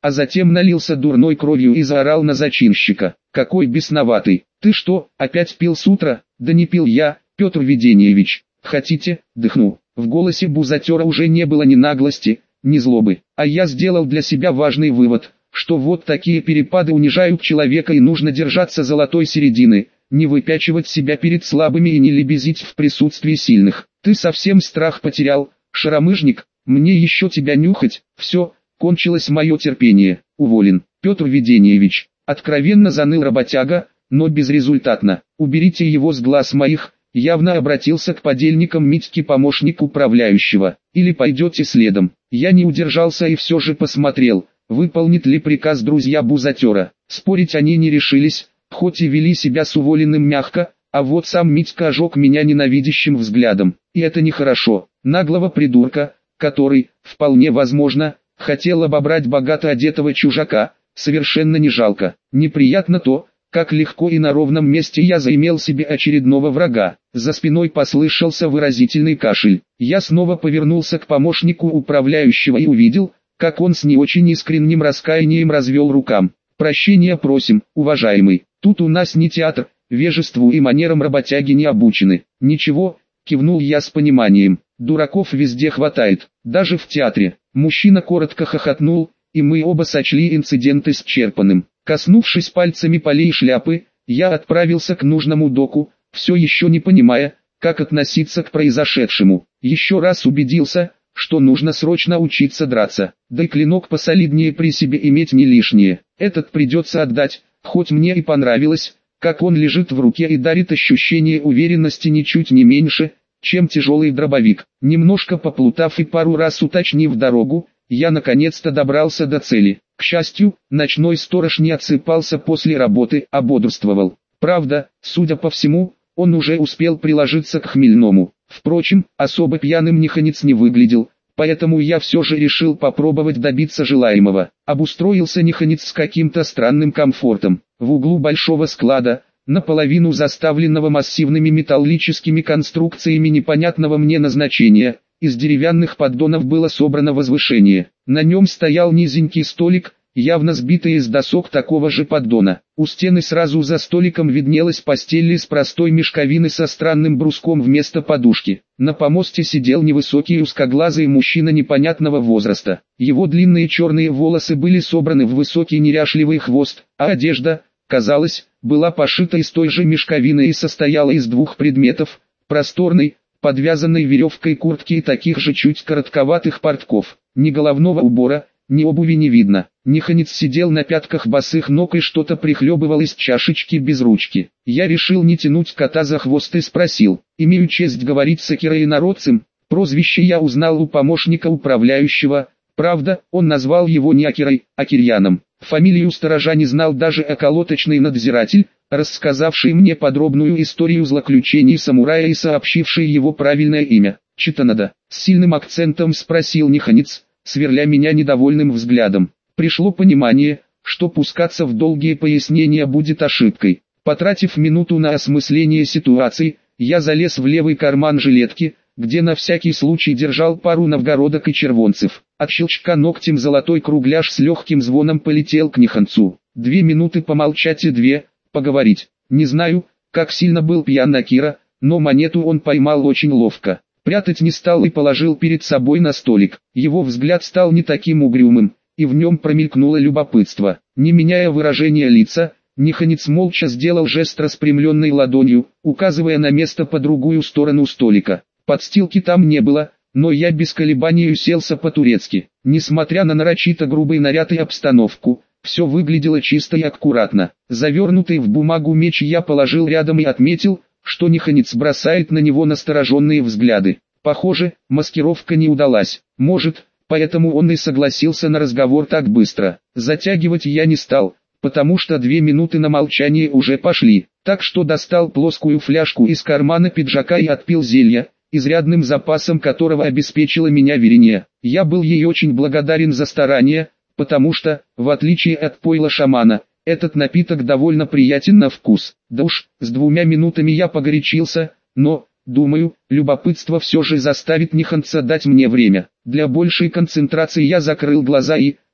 а затем налился дурной кровью и заорал на зачинщика. «Какой бесноватый! Ты что, опять пил с утра?» «Да не пил я, Петр Веденеевич. Хотите, дыхну». В голосе бузатера уже не было ни наглости, ни злобы, а я сделал для себя важный вывод, что вот такие перепады унижают человека и нужно держаться золотой середины, не выпячивать себя перед слабыми и не лебезить в присутствии сильных. «Ты совсем страх потерял, шаромыжник, мне еще тебя нюхать». «Все, кончилось мое терпение, уволен». «Петр Веденеевич», откровенно заныл работяга, но безрезультатно. «Уберите его с глаз моих», явно обратился к подельникам Митьки помощник управляющего. «Или пойдете следом». Я не удержался и все же посмотрел, выполнит ли приказ друзья бузатера. Спорить они не решились, хоть и вели себя с уволенным мягко, а вот сам Митька ожег меня ненавидящим взглядом. И это нехорошо. Наглого придурка, который, вполне возможно, хотел обобрать богато одетого чужака, совершенно не жалко. Неприятно то, как легко и на ровном месте я заимел себе очередного врага. За спиной послышался выразительный кашель. Я снова повернулся к помощнику управляющего и увидел, как он с не очень искренним раскаянием развел рукам. «Прощения просим, уважаемый, тут у нас не театр, вежеству и манерам работяги не обучены». «Ничего», кивнул я с пониманием, «дураков везде хватает, даже в театре». Мужчина коротко хохотнул, и мы оба сочли инцидент исчерпанным. Коснувшись пальцами полей шляпы, я отправился к нужному доку, все еще не понимая, как относиться к произошедшему. Еще раз убедился, что нужно срочно учиться драться, да и клинок посолиднее при себе иметь не лишнее. Этот придется отдать, хоть мне и понравилось, как он лежит в руке и дарит ощущение уверенности ничуть не меньше, чем тяжелый дробовик. Немножко поплутав и пару раз уточнив дорогу, я наконец-то добрался до цели. К счастью, ночной сторож не отсыпался после работы, а бодрствовал. Правда, судя по всему, он уже успел приложиться к хмельному. Впрочем, особо пьяным Нихонец не выглядел, поэтому я все же решил попробовать добиться желаемого. Обустроился Нихонец с каким-то странным комфортом. В углу большого склада, наполовину заставленного массивными металлическими конструкциями непонятного мне назначения, из деревянных поддонов было собрано возвышение. На нем стоял низенький столик, явно сбитый из досок такого же поддона. У стены сразу за столиком виднелась постель из простой мешковины со странным бруском вместо подушки. На помосте сидел невысокий узкоглазый мужчина непонятного возраста. Его длинные черные волосы были собраны в высокий неряшливый хвост, а одежда, казалось, была пошита из той же мешковины и состояла из двух предметов: просторной, подвязанной веревкой куртки и таких же чуть коротковатых портков. Ни головного убора, ни обуви не видно. Нихонец сидел на пятках босых ног и что-то прихлебывал из чашечки без ручки. Я решил не тянуть кота за хвост и спросил: «Имею честь говорить с Акирой-инородцем?» Прозвище я узнал у помощника управляющего, правда, он назвал его не Акирой, а Кирьяном. Фамилию сторожа не знал даже околоточный надзиратель, рассказавший мне подробную историю злоключений самурая и сообщивший его правильное имя. «Читанада», с сильным акцентом спросил Нихонец, сверля меня недовольным взглядом. Пришло понимание, что пускаться в долгие пояснения будет ошибкой. Потратив минуту на осмысление ситуации, я залез в левый карман жилетки, где на всякий случай держал пару новгородок и червонцев. От щелчка ногтем золотой кругляш с легким звоном полетел к Нихонцу. Две минуты помолчать и две, поговорить. Не знаю, как сильно был пьян Акира, но монету он поймал очень ловко. Прятать не стал и положил перед собой на столик. Его взгляд стал не таким угрюмым, и в нем промелькнуло любопытство. Не меняя выражения лица, Нихонец молча сделал жест распрямленной ладонью, указывая на место по другую сторону столика. Подстилки там не было, но я без колебаний уселся по-турецки. Несмотря на нарочито грубый наряд и обстановку, все выглядело чисто и аккуратно. Завернутый в бумагу меч я положил рядом и отметил, что Нихонец бросает на него настороженные взгляды. Похоже, маскировка не удалась. Может, поэтому он и согласился на разговор так быстро. Затягивать я не стал, потому что две минуты на молчание уже пошли. Так что достал плоскую фляжку из кармана пиджака и отпил зелья, изрядным запасом которого обеспечила меня Верения. Я был ей очень благодарен за старания, потому что, в отличие от пойла шамана, этот напиток довольно приятен на вкус. Да уж, с двумя минутами я погорячился, но, думаю, любопытство все же заставит Нихонца дать мне время. Для большей концентрации я закрыл глаза и,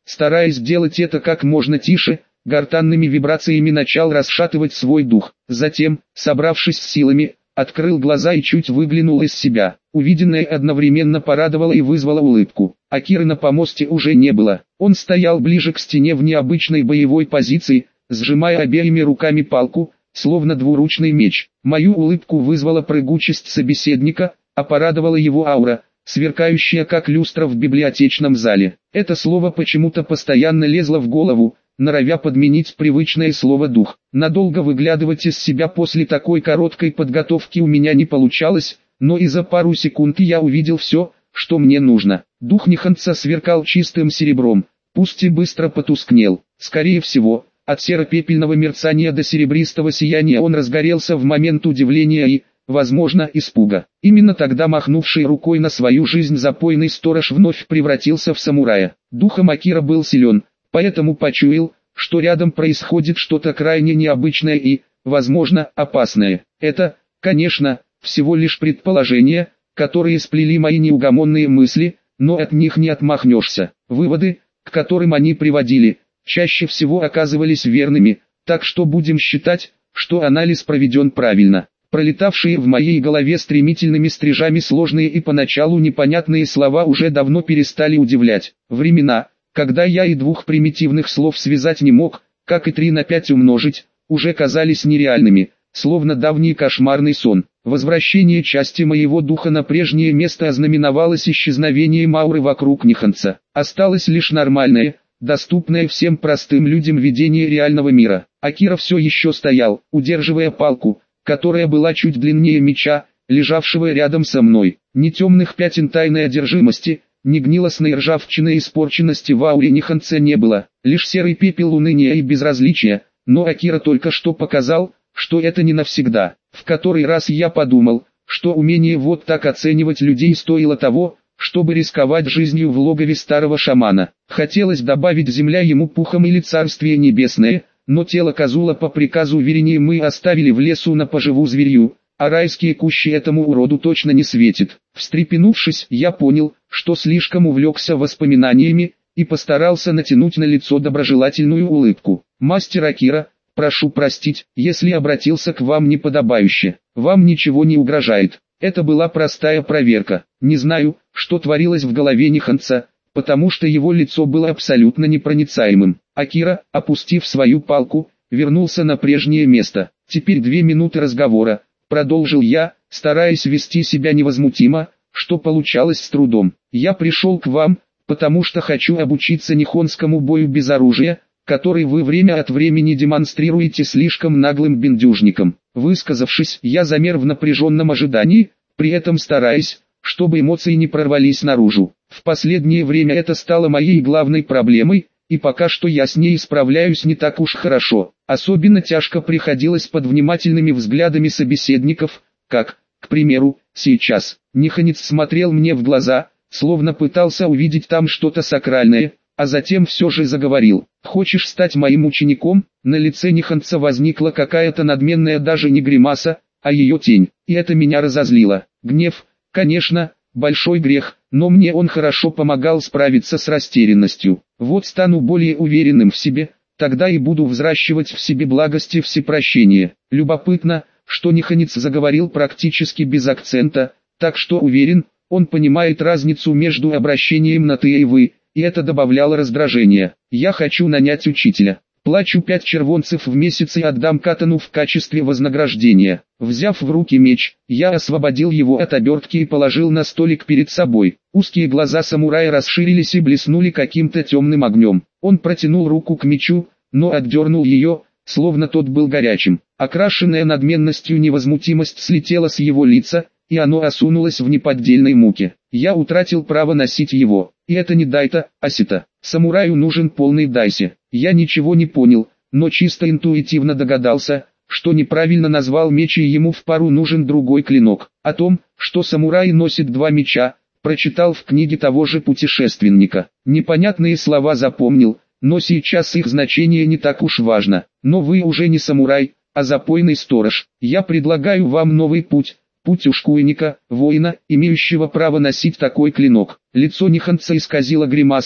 стараясь сделать это как можно тише, гортанными вибрациями начал расшатывать свой дух. Затем, собравшись с силами, открыл глаза и чуть выглянул из себя. Увиденное одновременно порадовало и вызвало улыбку. Акиры на помосте уже не было. Он стоял ближе к стене в необычной боевой позиции, сжимая обеими руками палку, словно двуручный меч. Мою улыбку вызвала прыгучесть собеседника, а порадовала его аура, сверкающая как люстра в библиотечном зале. Это слово почему-то постоянно лезло в голову, норовя подменить привычное слово «дух». Надолго выглядывать из себя после такой короткой подготовки у меня не получалось, но и за пару секунд я увидел все, что мне нужно. Дух Нихонца сверкал чистым серебром, пусть и быстро потускнел. Скорее всего, от серо-пепельного мерцания до серебристого сияния он разгорелся в момент удивления и, возможно, испуга. Именно тогда махнувший рукой на свою жизнь запойный сторож вновь превратился в самурая. Духом Акира был силен, поэтому почуял, что рядом происходит что-то крайне необычное и, возможно, опасное. Это, конечно, всего лишь предположения, которые сплели мои неугомонные мысли, но от них не отмахнешься. Выводы, к которым они приводили, чаще всего оказывались верными, так что будем считать, что анализ проведен правильно. Пролетавшие в моей голове стремительными стрижами сложные и поначалу непонятные слова уже давно перестали удивлять. Времена, когда я и двух примитивных слов связать не мог, как и три на пять умножить, уже казались нереальными, словно давний кошмарный сон. Возвращение части моего духа на прежнее место ознаменовалось исчезновением ауры вокруг Нихонца. Осталось лишь нормальное, доступное всем простым людям видение реального мира. Акира все еще стоял, удерживая палку, которая была чуть длиннее меча, лежавшего рядом со мной. Ни темных пятен тайной одержимости, ни гнилостной ржавчины и испорченности в ауре Нихонца не было, лишь серый пепел уныния и безразличия, но Акира только что показал, что это не навсегда. В который раз я подумал, что умение вот так оценивать людей стоило того, чтобы рисковать жизнью в логове старого шамана. Хотелось добавить земля ему пухом или царствие небесное, но тело Казула по приказу Верени мы оставили в лесу на поживу зверью, а райские кущи этому уроду точно не светит. Встрепенувшись, я понял, что слишком увлекся воспоминаниями, и постарался натянуть на лицо доброжелательную улыбку. «Мастер Акира, прошу простить, если обратился к вам неподобающе. Вам ничего не угрожает. Это была простая проверка. Не знаю, что творилось в голове Нихонца, потому что его лицо было абсолютно непроницаемым». Акира, опустив свою палку, вернулся на прежнее место. «Теперь две минуты разговора», — продолжил я, стараясь вести себя невозмутимо, что получалось с трудом. «Я пришел к вам, потому что хочу обучиться нихонскому бою без оружия, который вы время от времени демонстрируете слишком наглым бендюжником». Высказавшись, я замер в напряженном ожидании, при этом стараясь, чтобы эмоции не прорвались наружу. В последнее время это стало моей главной проблемой, и пока что я с ней справляюсь не так уж хорошо. Особенно тяжко приходилось под внимательными взглядами собеседников, как, к примеру, сейчас. Нихонец смотрел мне в глаза, словно пытался увидеть там что-то сакральное, а затем все же заговорил. «Хочешь стать моим учеником?» На лице Нихонца возникла какая-то надменная даже не гримаса, а ее тень, и это меня разозлило. Гнев, конечно, большой грех, но мне он хорошо помогал справиться с растерянностью. Вот стану более уверенным в себе, тогда и буду взращивать в себе благости всепрощения. Любопытно, что Нихонец заговорил практически без акцента, так что уверен, он понимает разницу между обращением на «ты» и «вы», и это добавляло раздражения. «Я хочу нанять учителя. Плачу пять червонцев в месяц и отдам катану в качестве вознаграждения». Взяв в руки меч, я освободил его от обертки и положил на столик перед собой. Узкие глаза самурая расширились и блеснули каким-то темным огнем. Он протянул руку к мечу, но отдернул ее, словно тот был горячим. Окрашенная надменностью невозмутимость слетела с его лица, и оно осунулось в неподдельной муке. Я утратил право носить его, и это не дайта, а сита. Самураю нужен полный дайси. Я ничего не понял, но чисто интуитивно догадался, что неправильно назвал меч и ему в пару нужен другой клинок. О том, что самурай носит два меча, прочитал в книге того же путешественника. Непонятные слова запомнил, но сейчас их значение не так уж важно. Но вы уже не самурай, а запойный сторож. Я предлагаю вам новый путь. Путь ушкуйника, воина, имеющего право носить такой клинок. Лицо Нихонца исказило гримаса,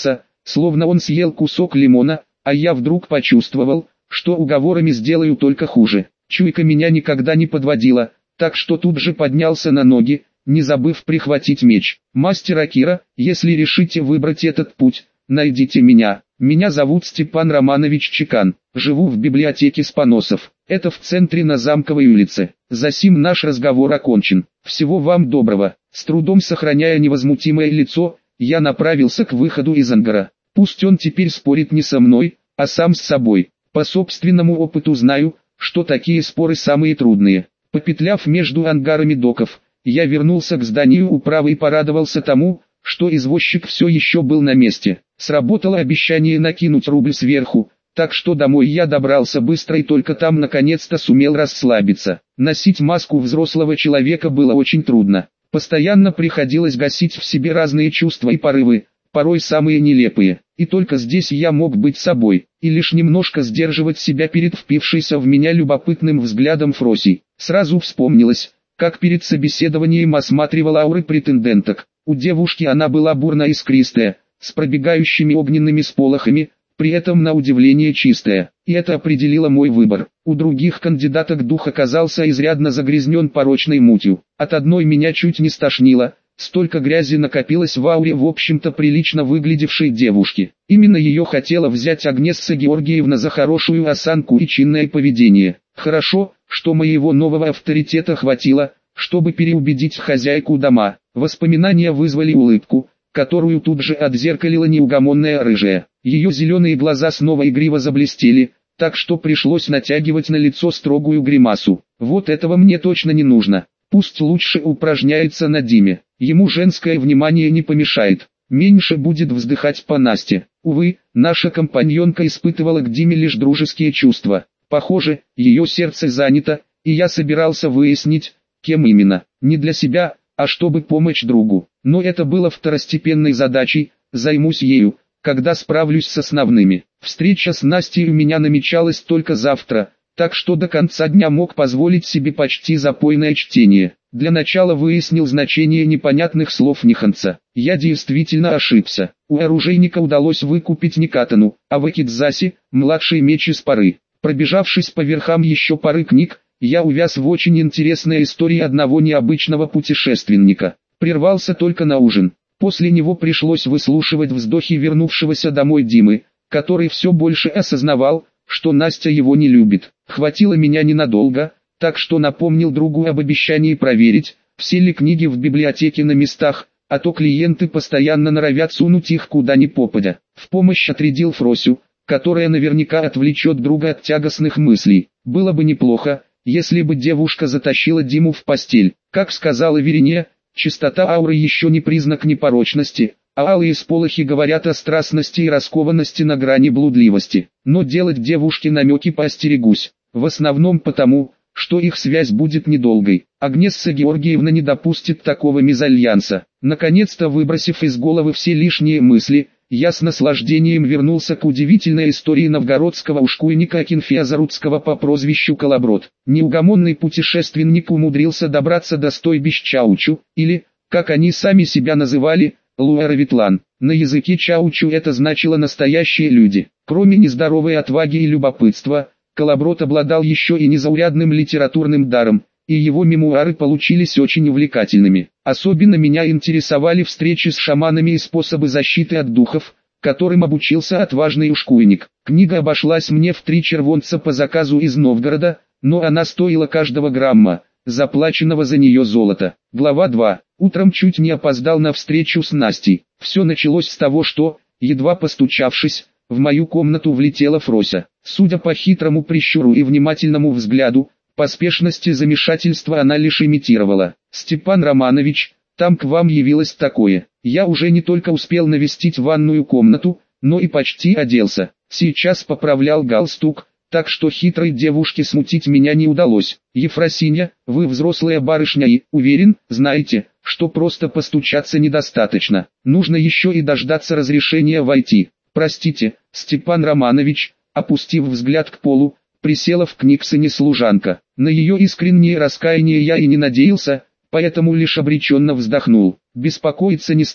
словно он съел кусок лимона, а я вдруг почувствовал, что уговорами сделаю только хуже. Чуйка меня никогда не подводила, так что тут же поднялся на ноги, не забыв прихватить меч. «Мастер Акира, если решите выбрать этот путь, найдите меня. Меня зовут Степан Романович Чекан, живу в библиотеке Споносов. Это в центре на Замковой улице. Засим наш разговор окончен. Всего вам доброго». С трудом сохраняя невозмутимое лицо, я направился к выходу из ангара. Пусть он теперь спорит не со мной, а сам с собой. По собственному опыту знаю, что такие споры самые трудные. Попетляв между ангарами доков, я вернулся к зданию управы и порадовался тому, что извозчик все еще был на месте. Сработало обещание накинуть рубль сверху, так что домой я добрался быстро и только там наконец-то сумел расслабиться. Носить маску взрослого человека было очень трудно. Постоянно приходилось гасить в себе разные чувства и порывы, порой самые нелепые. И только здесь я мог быть собой, и лишь немножко сдерживать себя перед впившейся в меня любопытным взглядом Фроси. Сразу вспомнилось, как перед собеседованием осматривал ауры претенденток. У девушки она была бурно-искристая, с пробегающими огненными сполохами, при этом на удивление чистая. И это определило мой выбор. У других кандидаток дух оказался изрядно загрязнен порочной мутью. От одной меня чуть не стошнило. Столько грязи накопилось в ауре в общем-то прилично выглядевшей девушки. Именно ее хотела взять Агнесса Георгиевна за хорошую осанку и чинное поведение. Хорошо, что моего нового авторитета хватило, чтобы переубедить хозяйку дома. Воспоминания вызвали улыбку, которую тут же отзеркалила неугомонная рыжая. Ее зеленые глаза снова игриво заблестели, так что пришлось натягивать на лицо строгую гримасу. Вот этого мне точно не нужно. Пусть лучше упражняется на Диме. Ему женское внимание не помешает. Меньше будет вздыхать по Насте. Увы, наша компаньонка испытывала к Диме лишь дружеские чувства. Похоже, ее сердце занято, и я собирался выяснить, кем именно. Не для себя, а чтобы помочь другу. Но это было второстепенной задачей, займусь ею, когда справлюсь с основными. Встреча с Настей у меня намечалась только завтра, так что до конца дня мог позволить себе почти запойное чтение. Для начала выяснил значение непонятных слов Нихонца. Я действительно ошибся. У оружейника удалось выкупить не катану, а вакидзаси, младший меч из поры. Пробежавшись по верхам еще пары книг, я увяз в очень интересной истории одного необычного путешественника. Прервался только на ужин. После него пришлось выслушивать вздохи вернувшегося домой Димы, который все больше осознавал, что Настя его не любит. Хватило меня ненадолго, так что напомнил другу об обещании проверить, все ли книги в библиотеке на местах, а то клиенты постоянно норовят сунуть их куда ни попадя. В помощь отрядил Фросю, которая наверняка отвлечет друга от тягостных мыслей. Было бы неплохо, если бы девушка затащила Диму в постель. Как сказала Верине, чистота ауры еще не признак непорочности, а алые сполохи говорят о страстности и раскованности на грани блудливости. Но делать девушке намеки поостерегусь, в основном потому, что их связь будет недолгой. Агнесса Георгиевна не допустит такого мезальянса. Наконец-то выбросив из головы все лишние мысли, я с наслаждением вернулся к удивительной истории новгородского ушкуйника Акинфея Заруцкого по прозвищу Колоброд. Неугомонный путешественник умудрился добраться до стойбищ Чаучу, или, как они сами себя называли, Луэровитлан. На языке Чаучу это значило «настоящие люди». Кроме нездоровой отваги и любопытства, Колоброд обладал еще и незаурядным литературным даром, и его мемуары получились очень увлекательными. Особенно меня интересовали встречи с шаманами и способы защиты от духов, которым обучился отважный ушкуйник. Книга обошлась мне в три червонца по заказу из Новгорода, но она стоила каждого грамма, заплаченного за нее золота. Глава два. Утром чуть не опоздал на встречу с Настей. Все началось с того, что, едва постучавшись, в мою комнату влетела Фрося. Судя по хитрому прищуру и внимательному взгляду, поспешность и замешательство она лишь имитировала. «Степан Романович, там к вам явилось такое. Я уже не только успел навестить ванную комнату, но и почти оделся. Сейчас поправлял галстук, так что хитрой девушке смутить меня не удалось. Ефросинья, вы взрослая барышня и, уверен, знаете, что просто постучаться недостаточно. Нужно еще и дождаться разрешения войти. Простите, Степан Романович», опустив взгляд к полу, присела в книгсоне служанка. На ее искреннее раскаяние я и не надеялся, поэтому лишь обреченно вздохнул. Беспокоиться не стал,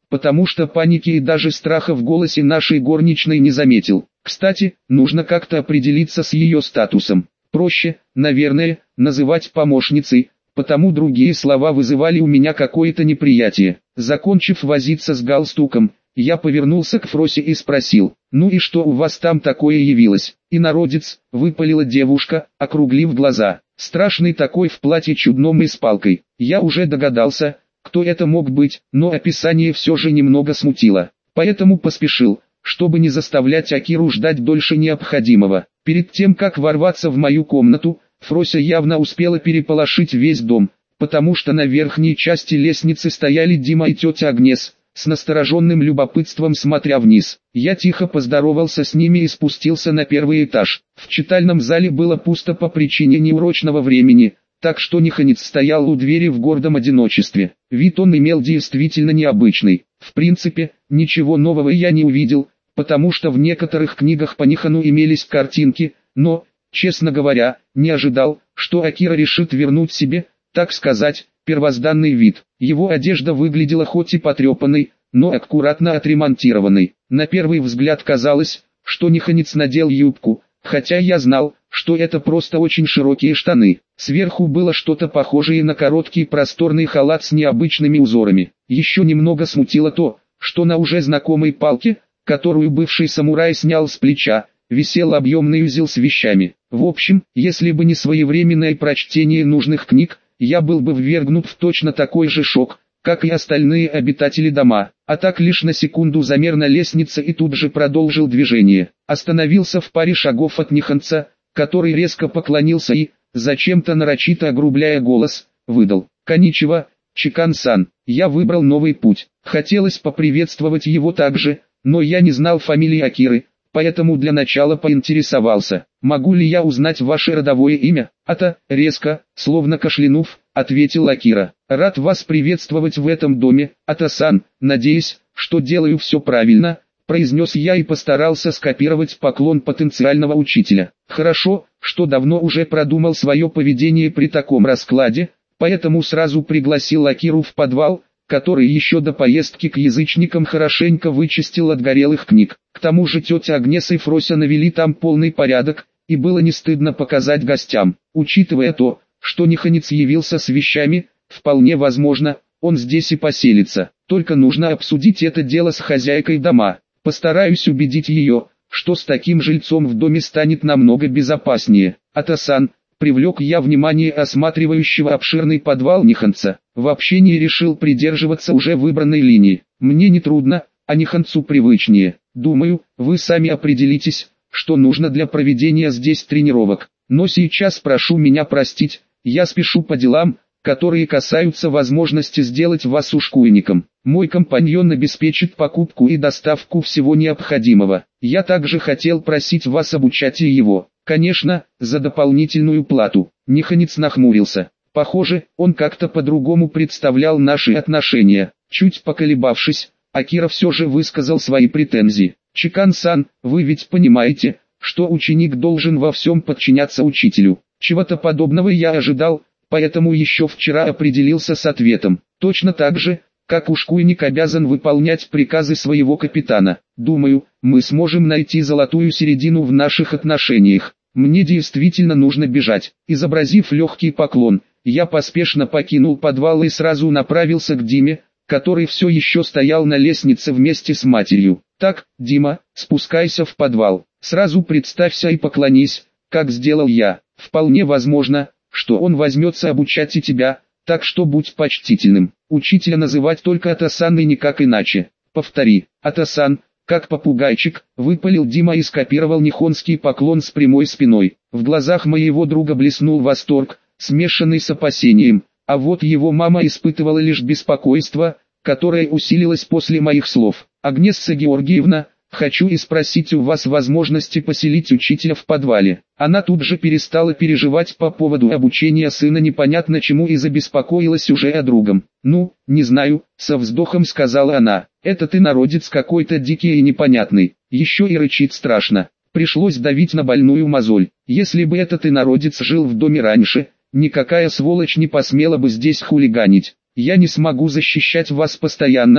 потому что паники и даже страха в голосе нашей горничной не заметил. Кстати, нужно как-то определиться с ее статусом. Проще, наверное, называть помощницей, потому другие слова вызывали у меня какое-то неприятие. Закончив возиться с галстуком, я повернулся к Фросе и спросил: «Ну и что у вас там такое явилось?» «Инородец», — выпалила девушка, округлив глаза. «Страшный такой в платье чудном и с палкой». Я уже догадался, кто это мог быть, но описание все же немного смутило. Поэтому поспешил, чтобы не заставлять Акиру ждать дольше необходимого. Перед тем, как ворваться в мою комнату, Фрося явно успела переполошить весь дом, потому что на верхней части лестницы стояли Дима и тетя Агнес, с настороженным любопытством смотря вниз. Я тихо поздоровался с ними и спустился на первый этаж. В читальном зале было пусто по причине неурочного времени, так что Нихонец стоял у двери в гордом одиночестве. Вид он имел действительно необычный. В принципе, ничего нового я не увидел, потому что в некоторых книгах по Нихону имелись картинки, но, честно говоря, не ожидал, что Акира решит вернуть себе, так сказать, первозданный вид. Его одежда выглядела хоть и потрепанной, но аккуратно отремонтированной. На первый взгляд казалось, что Нихонец надел юбку, хотя я знал, что это просто очень широкие штаны. Сверху было что-то похожее на короткий просторный халат с необычными узорами. Еще немного смутило то, что на уже знакомой палке, которую бывший самурай снял с плеча, висел объемный узел с вещами. В общем, если бы не своевременное прочтение нужных книг, я был бы ввергнут в точно такой же шок, как и остальные обитатели дома. А так лишь на секунду замер на лестнице и тут же продолжил движение. Остановился в паре шагов от Нихонца, который резко поклонился и, зачем-то нарочито огрубляя голос, выдал: «Коничева, Чикан-сан». Я выбрал новый путь. Хотелось поприветствовать его также, но я не знал фамилии Акиры, поэтому для начала поинтересовался: «Могу ли я узнать ваше родовое имя?» «Ата», резко, словно кашлянув, ответил Акира. «Рад вас приветствовать в этом доме, Ата-сан, надеюсь, что делаю все правильно», произнес я и постарался скопировать поклон потенциального учителя. Хорошо, что давно уже продумал свое поведение при таком раскладе, поэтому сразу пригласил Акиру в подвал, который еще до поездки к язычникам хорошенько вычистил от горелых книг. К тому же тетя Агнес и Фрося навели там полный порядок, и было не стыдно показать гостям. Учитывая то, что Нихонец явился с вещами, вполне возможно, он здесь и поселится. Только нужно обсудить это дело с хозяйкой дома. Постараюсь убедить ее, что с таким жильцом в доме станет намного безопаснее. Ата-сан, привлек я внимание осматривающего обширный подвал Нихонца. В общении решил придерживаться уже выбранной линии. Мне не трудно, а Нихонцу привычнее. Думаю, вы сами определитесь, что нужно для проведения здесь тренировок. Но сейчас прошу меня простить, я спешу по делам, которые касаются возможности сделать вас ушкуйником. Мой компаньон обеспечит покупку и доставку всего необходимого. Я также хотел просить вас обучать и его. Конечно, за дополнительную плату. Нихонец нахмурился. Похоже, он как-то по-другому представлял наши отношения. Чуть поколебавшись, Акира все же высказал свои претензии. «Чикан-сан, вы ведь понимаете, что ученик должен во всем подчиняться учителю. Чего-то подобного я ожидал, поэтому еще вчера определился с ответом. Точно так же, как ушкуйник обязан выполнять приказы своего капитана. Думаю, мы сможем найти золотую середину в наших отношениях. Мне действительно нужно бежать». Изобразив легкий поклон, я поспешно покинул подвал и сразу направился к Диме, который все еще стоял на лестнице вместе с матерью. «Так, Дима, спускайся в подвал, сразу представься и поклонись, как сделал я. Вполне возможно, что он возьмется обучать и тебя, так что будь почтительным. Учителя называть только Ата-сан и никак иначе. Повтори, Ата-сан». Как попугайчик, выпалил Дима и скопировал нихонский поклон с прямой спиной. В глазах моего друга блеснул восторг, смешанный с опасением, а вот его мама испытывала лишь беспокойство, которое усилилось после моих слов. «Агнесса Георгиевна, хочу и спросить у вас возможности поселить учителя в подвале». Она тут же перестала переживать по поводу обучения сына непонятно чему и забеспокоилась уже о другом. «Ну, не знаю», — со вздохом сказала она. «Это ты народец какой-то дикий и непонятный, еще и рычит страшно». Пришлось давить на больную мозоль. Если бы этот инородец жил в доме раньше, никакая сволочь не посмела бы здесь хулиганить. «Я не смогу защищать вас постоянно,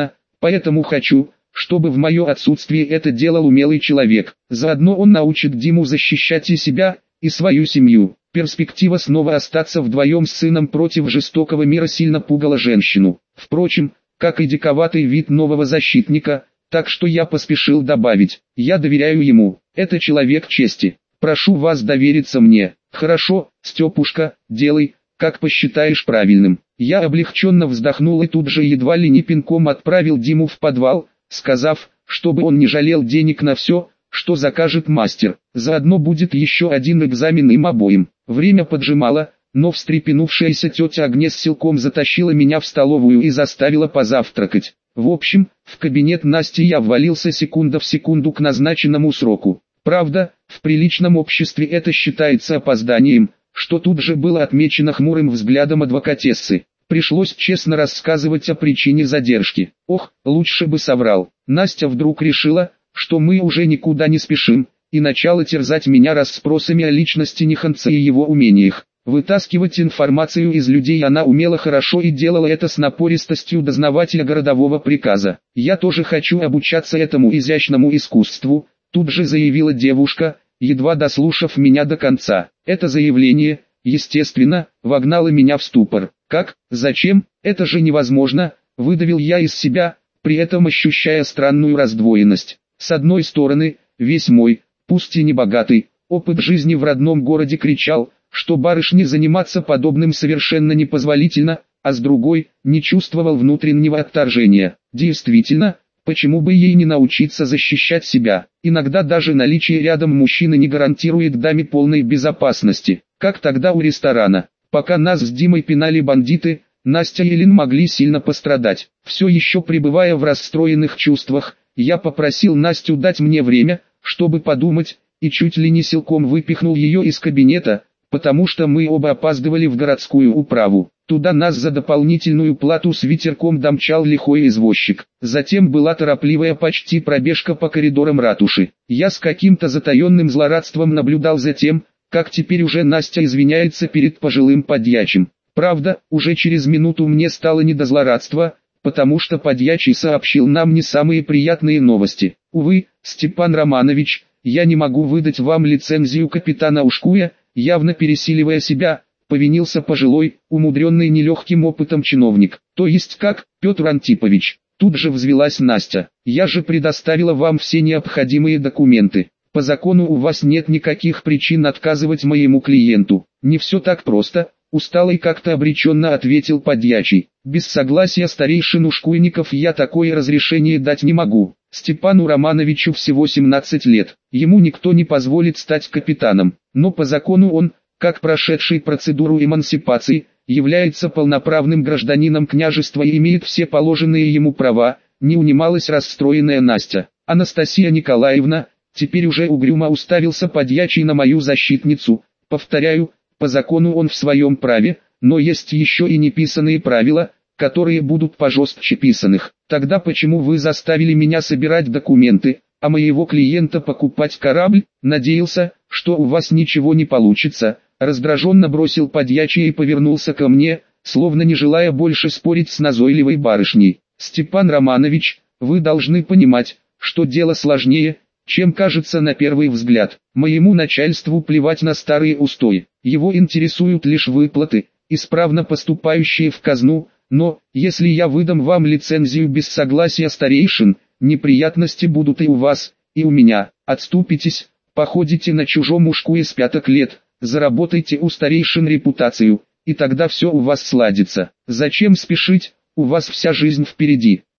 Поэтому хочу, чтобы в мое отсутствие это делал умелый человек. Заодно он научит Диму защищать и себя, и свою семью. Перспектива снова остаться вдвоем с сыном против жестокого мира сильно пугала женщину. Впрочем, как и диковатый вид нового защитника, так что я поспешил добавить: я доверяю ему, это человек чести. Прошу вас довериться мне. Хорошо, Степушка, делай, как посчитаешь правильным. Я облегченно вздохнул и тут же едва ли не пинком отправил Диму в подвал, сказав, чтобы он не жалел денег на все, что закажет мастер. Заодно будет еще один экзамен им обоим. Время поджимало, но встрепенувшаяся тетя Агнес силком затащила меня в столовую и заставила позавтракать. В общем, в кабинет Насти я ввалился секунда в секунду к назначенному сроку. Правда, в приличном обществе это считается опозданием, что тут же было отмечено хмурым взглядом адвокатессы. Пришлось честно рассказывать о причине задержки. Ох, лучше бы соврал. Настя вдруг решила, что мы уже никуда не спешим, и начала терзать меня расспросами о личности Нихонца и его умениях. Вытаскивать информацию из людей она умела хорошо и делала это с напористостью дознавателя городового приказа. «Я тоже хочу обучаться этому изящному искусству», тут же заявила девушка, едва дослушав меня до конца. Это заявление, естественно, вогнало меня в ступор. «Как? Зачем? Это же невозможно», — выдавил я из себя, при этом ощущая странную раздвоенность. С одной стороны, весь мой, пусть и не богатый, опыт жизни в родном городе кричал, что барышне заниматься подобным совершенно непозволительно, а с другой, не чувствовал внутреннего отторжения. Действительно, почему бы ей не научиться защищать себя? Иногда даже наличие рядом мужчины не гарантирует даме полной безопасности. Как тогда у ресторана. Пока нас с Димой пинали бандиты, Настя и Лин могли сильно пострадать. Все еще пребывая в расстроенных чувствах, я попросил Настю дать мне время, чтобы подумать, и чуть ли не силком выпихнул ее из кабинета, потому что мы оба опаздывали в городскую управу. Туда нас за дополнительную плату с ветерком домчал лихой извозчик. Затем была торопливая почти пробежка по коридорам ратуши. Я с каким-то затаенным злорадством наблюдал за тем, как теперь уже Настя извиняется перед пожилым подьячим. Правда, уже через минуту мне стало не до злорадства, потому что подьячий сообщил нам не самые приятные новости. Увы, Степан Романович, я не могу выдать вам лицензию капитана Ушкуя, явно пересиливая себя, повинился пожилой, умудренный нелегким опытом чиновник. То есть как, Петр Антипович? Тут же взвилась Настя. Я же предоставила вам все необходимые документы. По закону у вас нет никаких причин отказывать моему клиенту. Не все так просто, устало и как-то обреченно ответил подьячий. Без согласия старейшин ушкуйников я такое разрешение дать не могу. Степану Романовичу всего семнадцать лет. Ему никто не позволит стать капитаном. Но по закону он, как прошедший процедуру эмансипации, является полноправным гражданином княжества и имеет все положенные ему права, не унималась расстроенная Настя. Анастасия Николаевна, теперь уже угрюмо уставился подьячий на мою защитницу. Повторяю, по закону он в своем праве, но есть еще и неписанные правила, которые будут пожестче писанных. Тогда почему вы заставили меня собирать документы, а моего клиента покупать корабль? Надеялся, что у вас ничего не получится. Раздраженно бросил подьячий и повернулся ко мне, словно не желая больше спорить с назойливой барышней. Степан Романович, вы должны понимать, что дело сложнее, чем кажется на первый взгляд. Моему начальству плевать на старые устои. Его интересуют лишь выплаты, исправно поступающие в казну, но, если я выдам вам лицензию без согласия старейшин, неприятности будут и у вас, и у меня. Отступитесь, походите на чужом ушкуе с пяток лет, заработайте у старейшин репутацию, и тогда все у вас сладится. Зачем спешить, у вас вся жизнь впереди.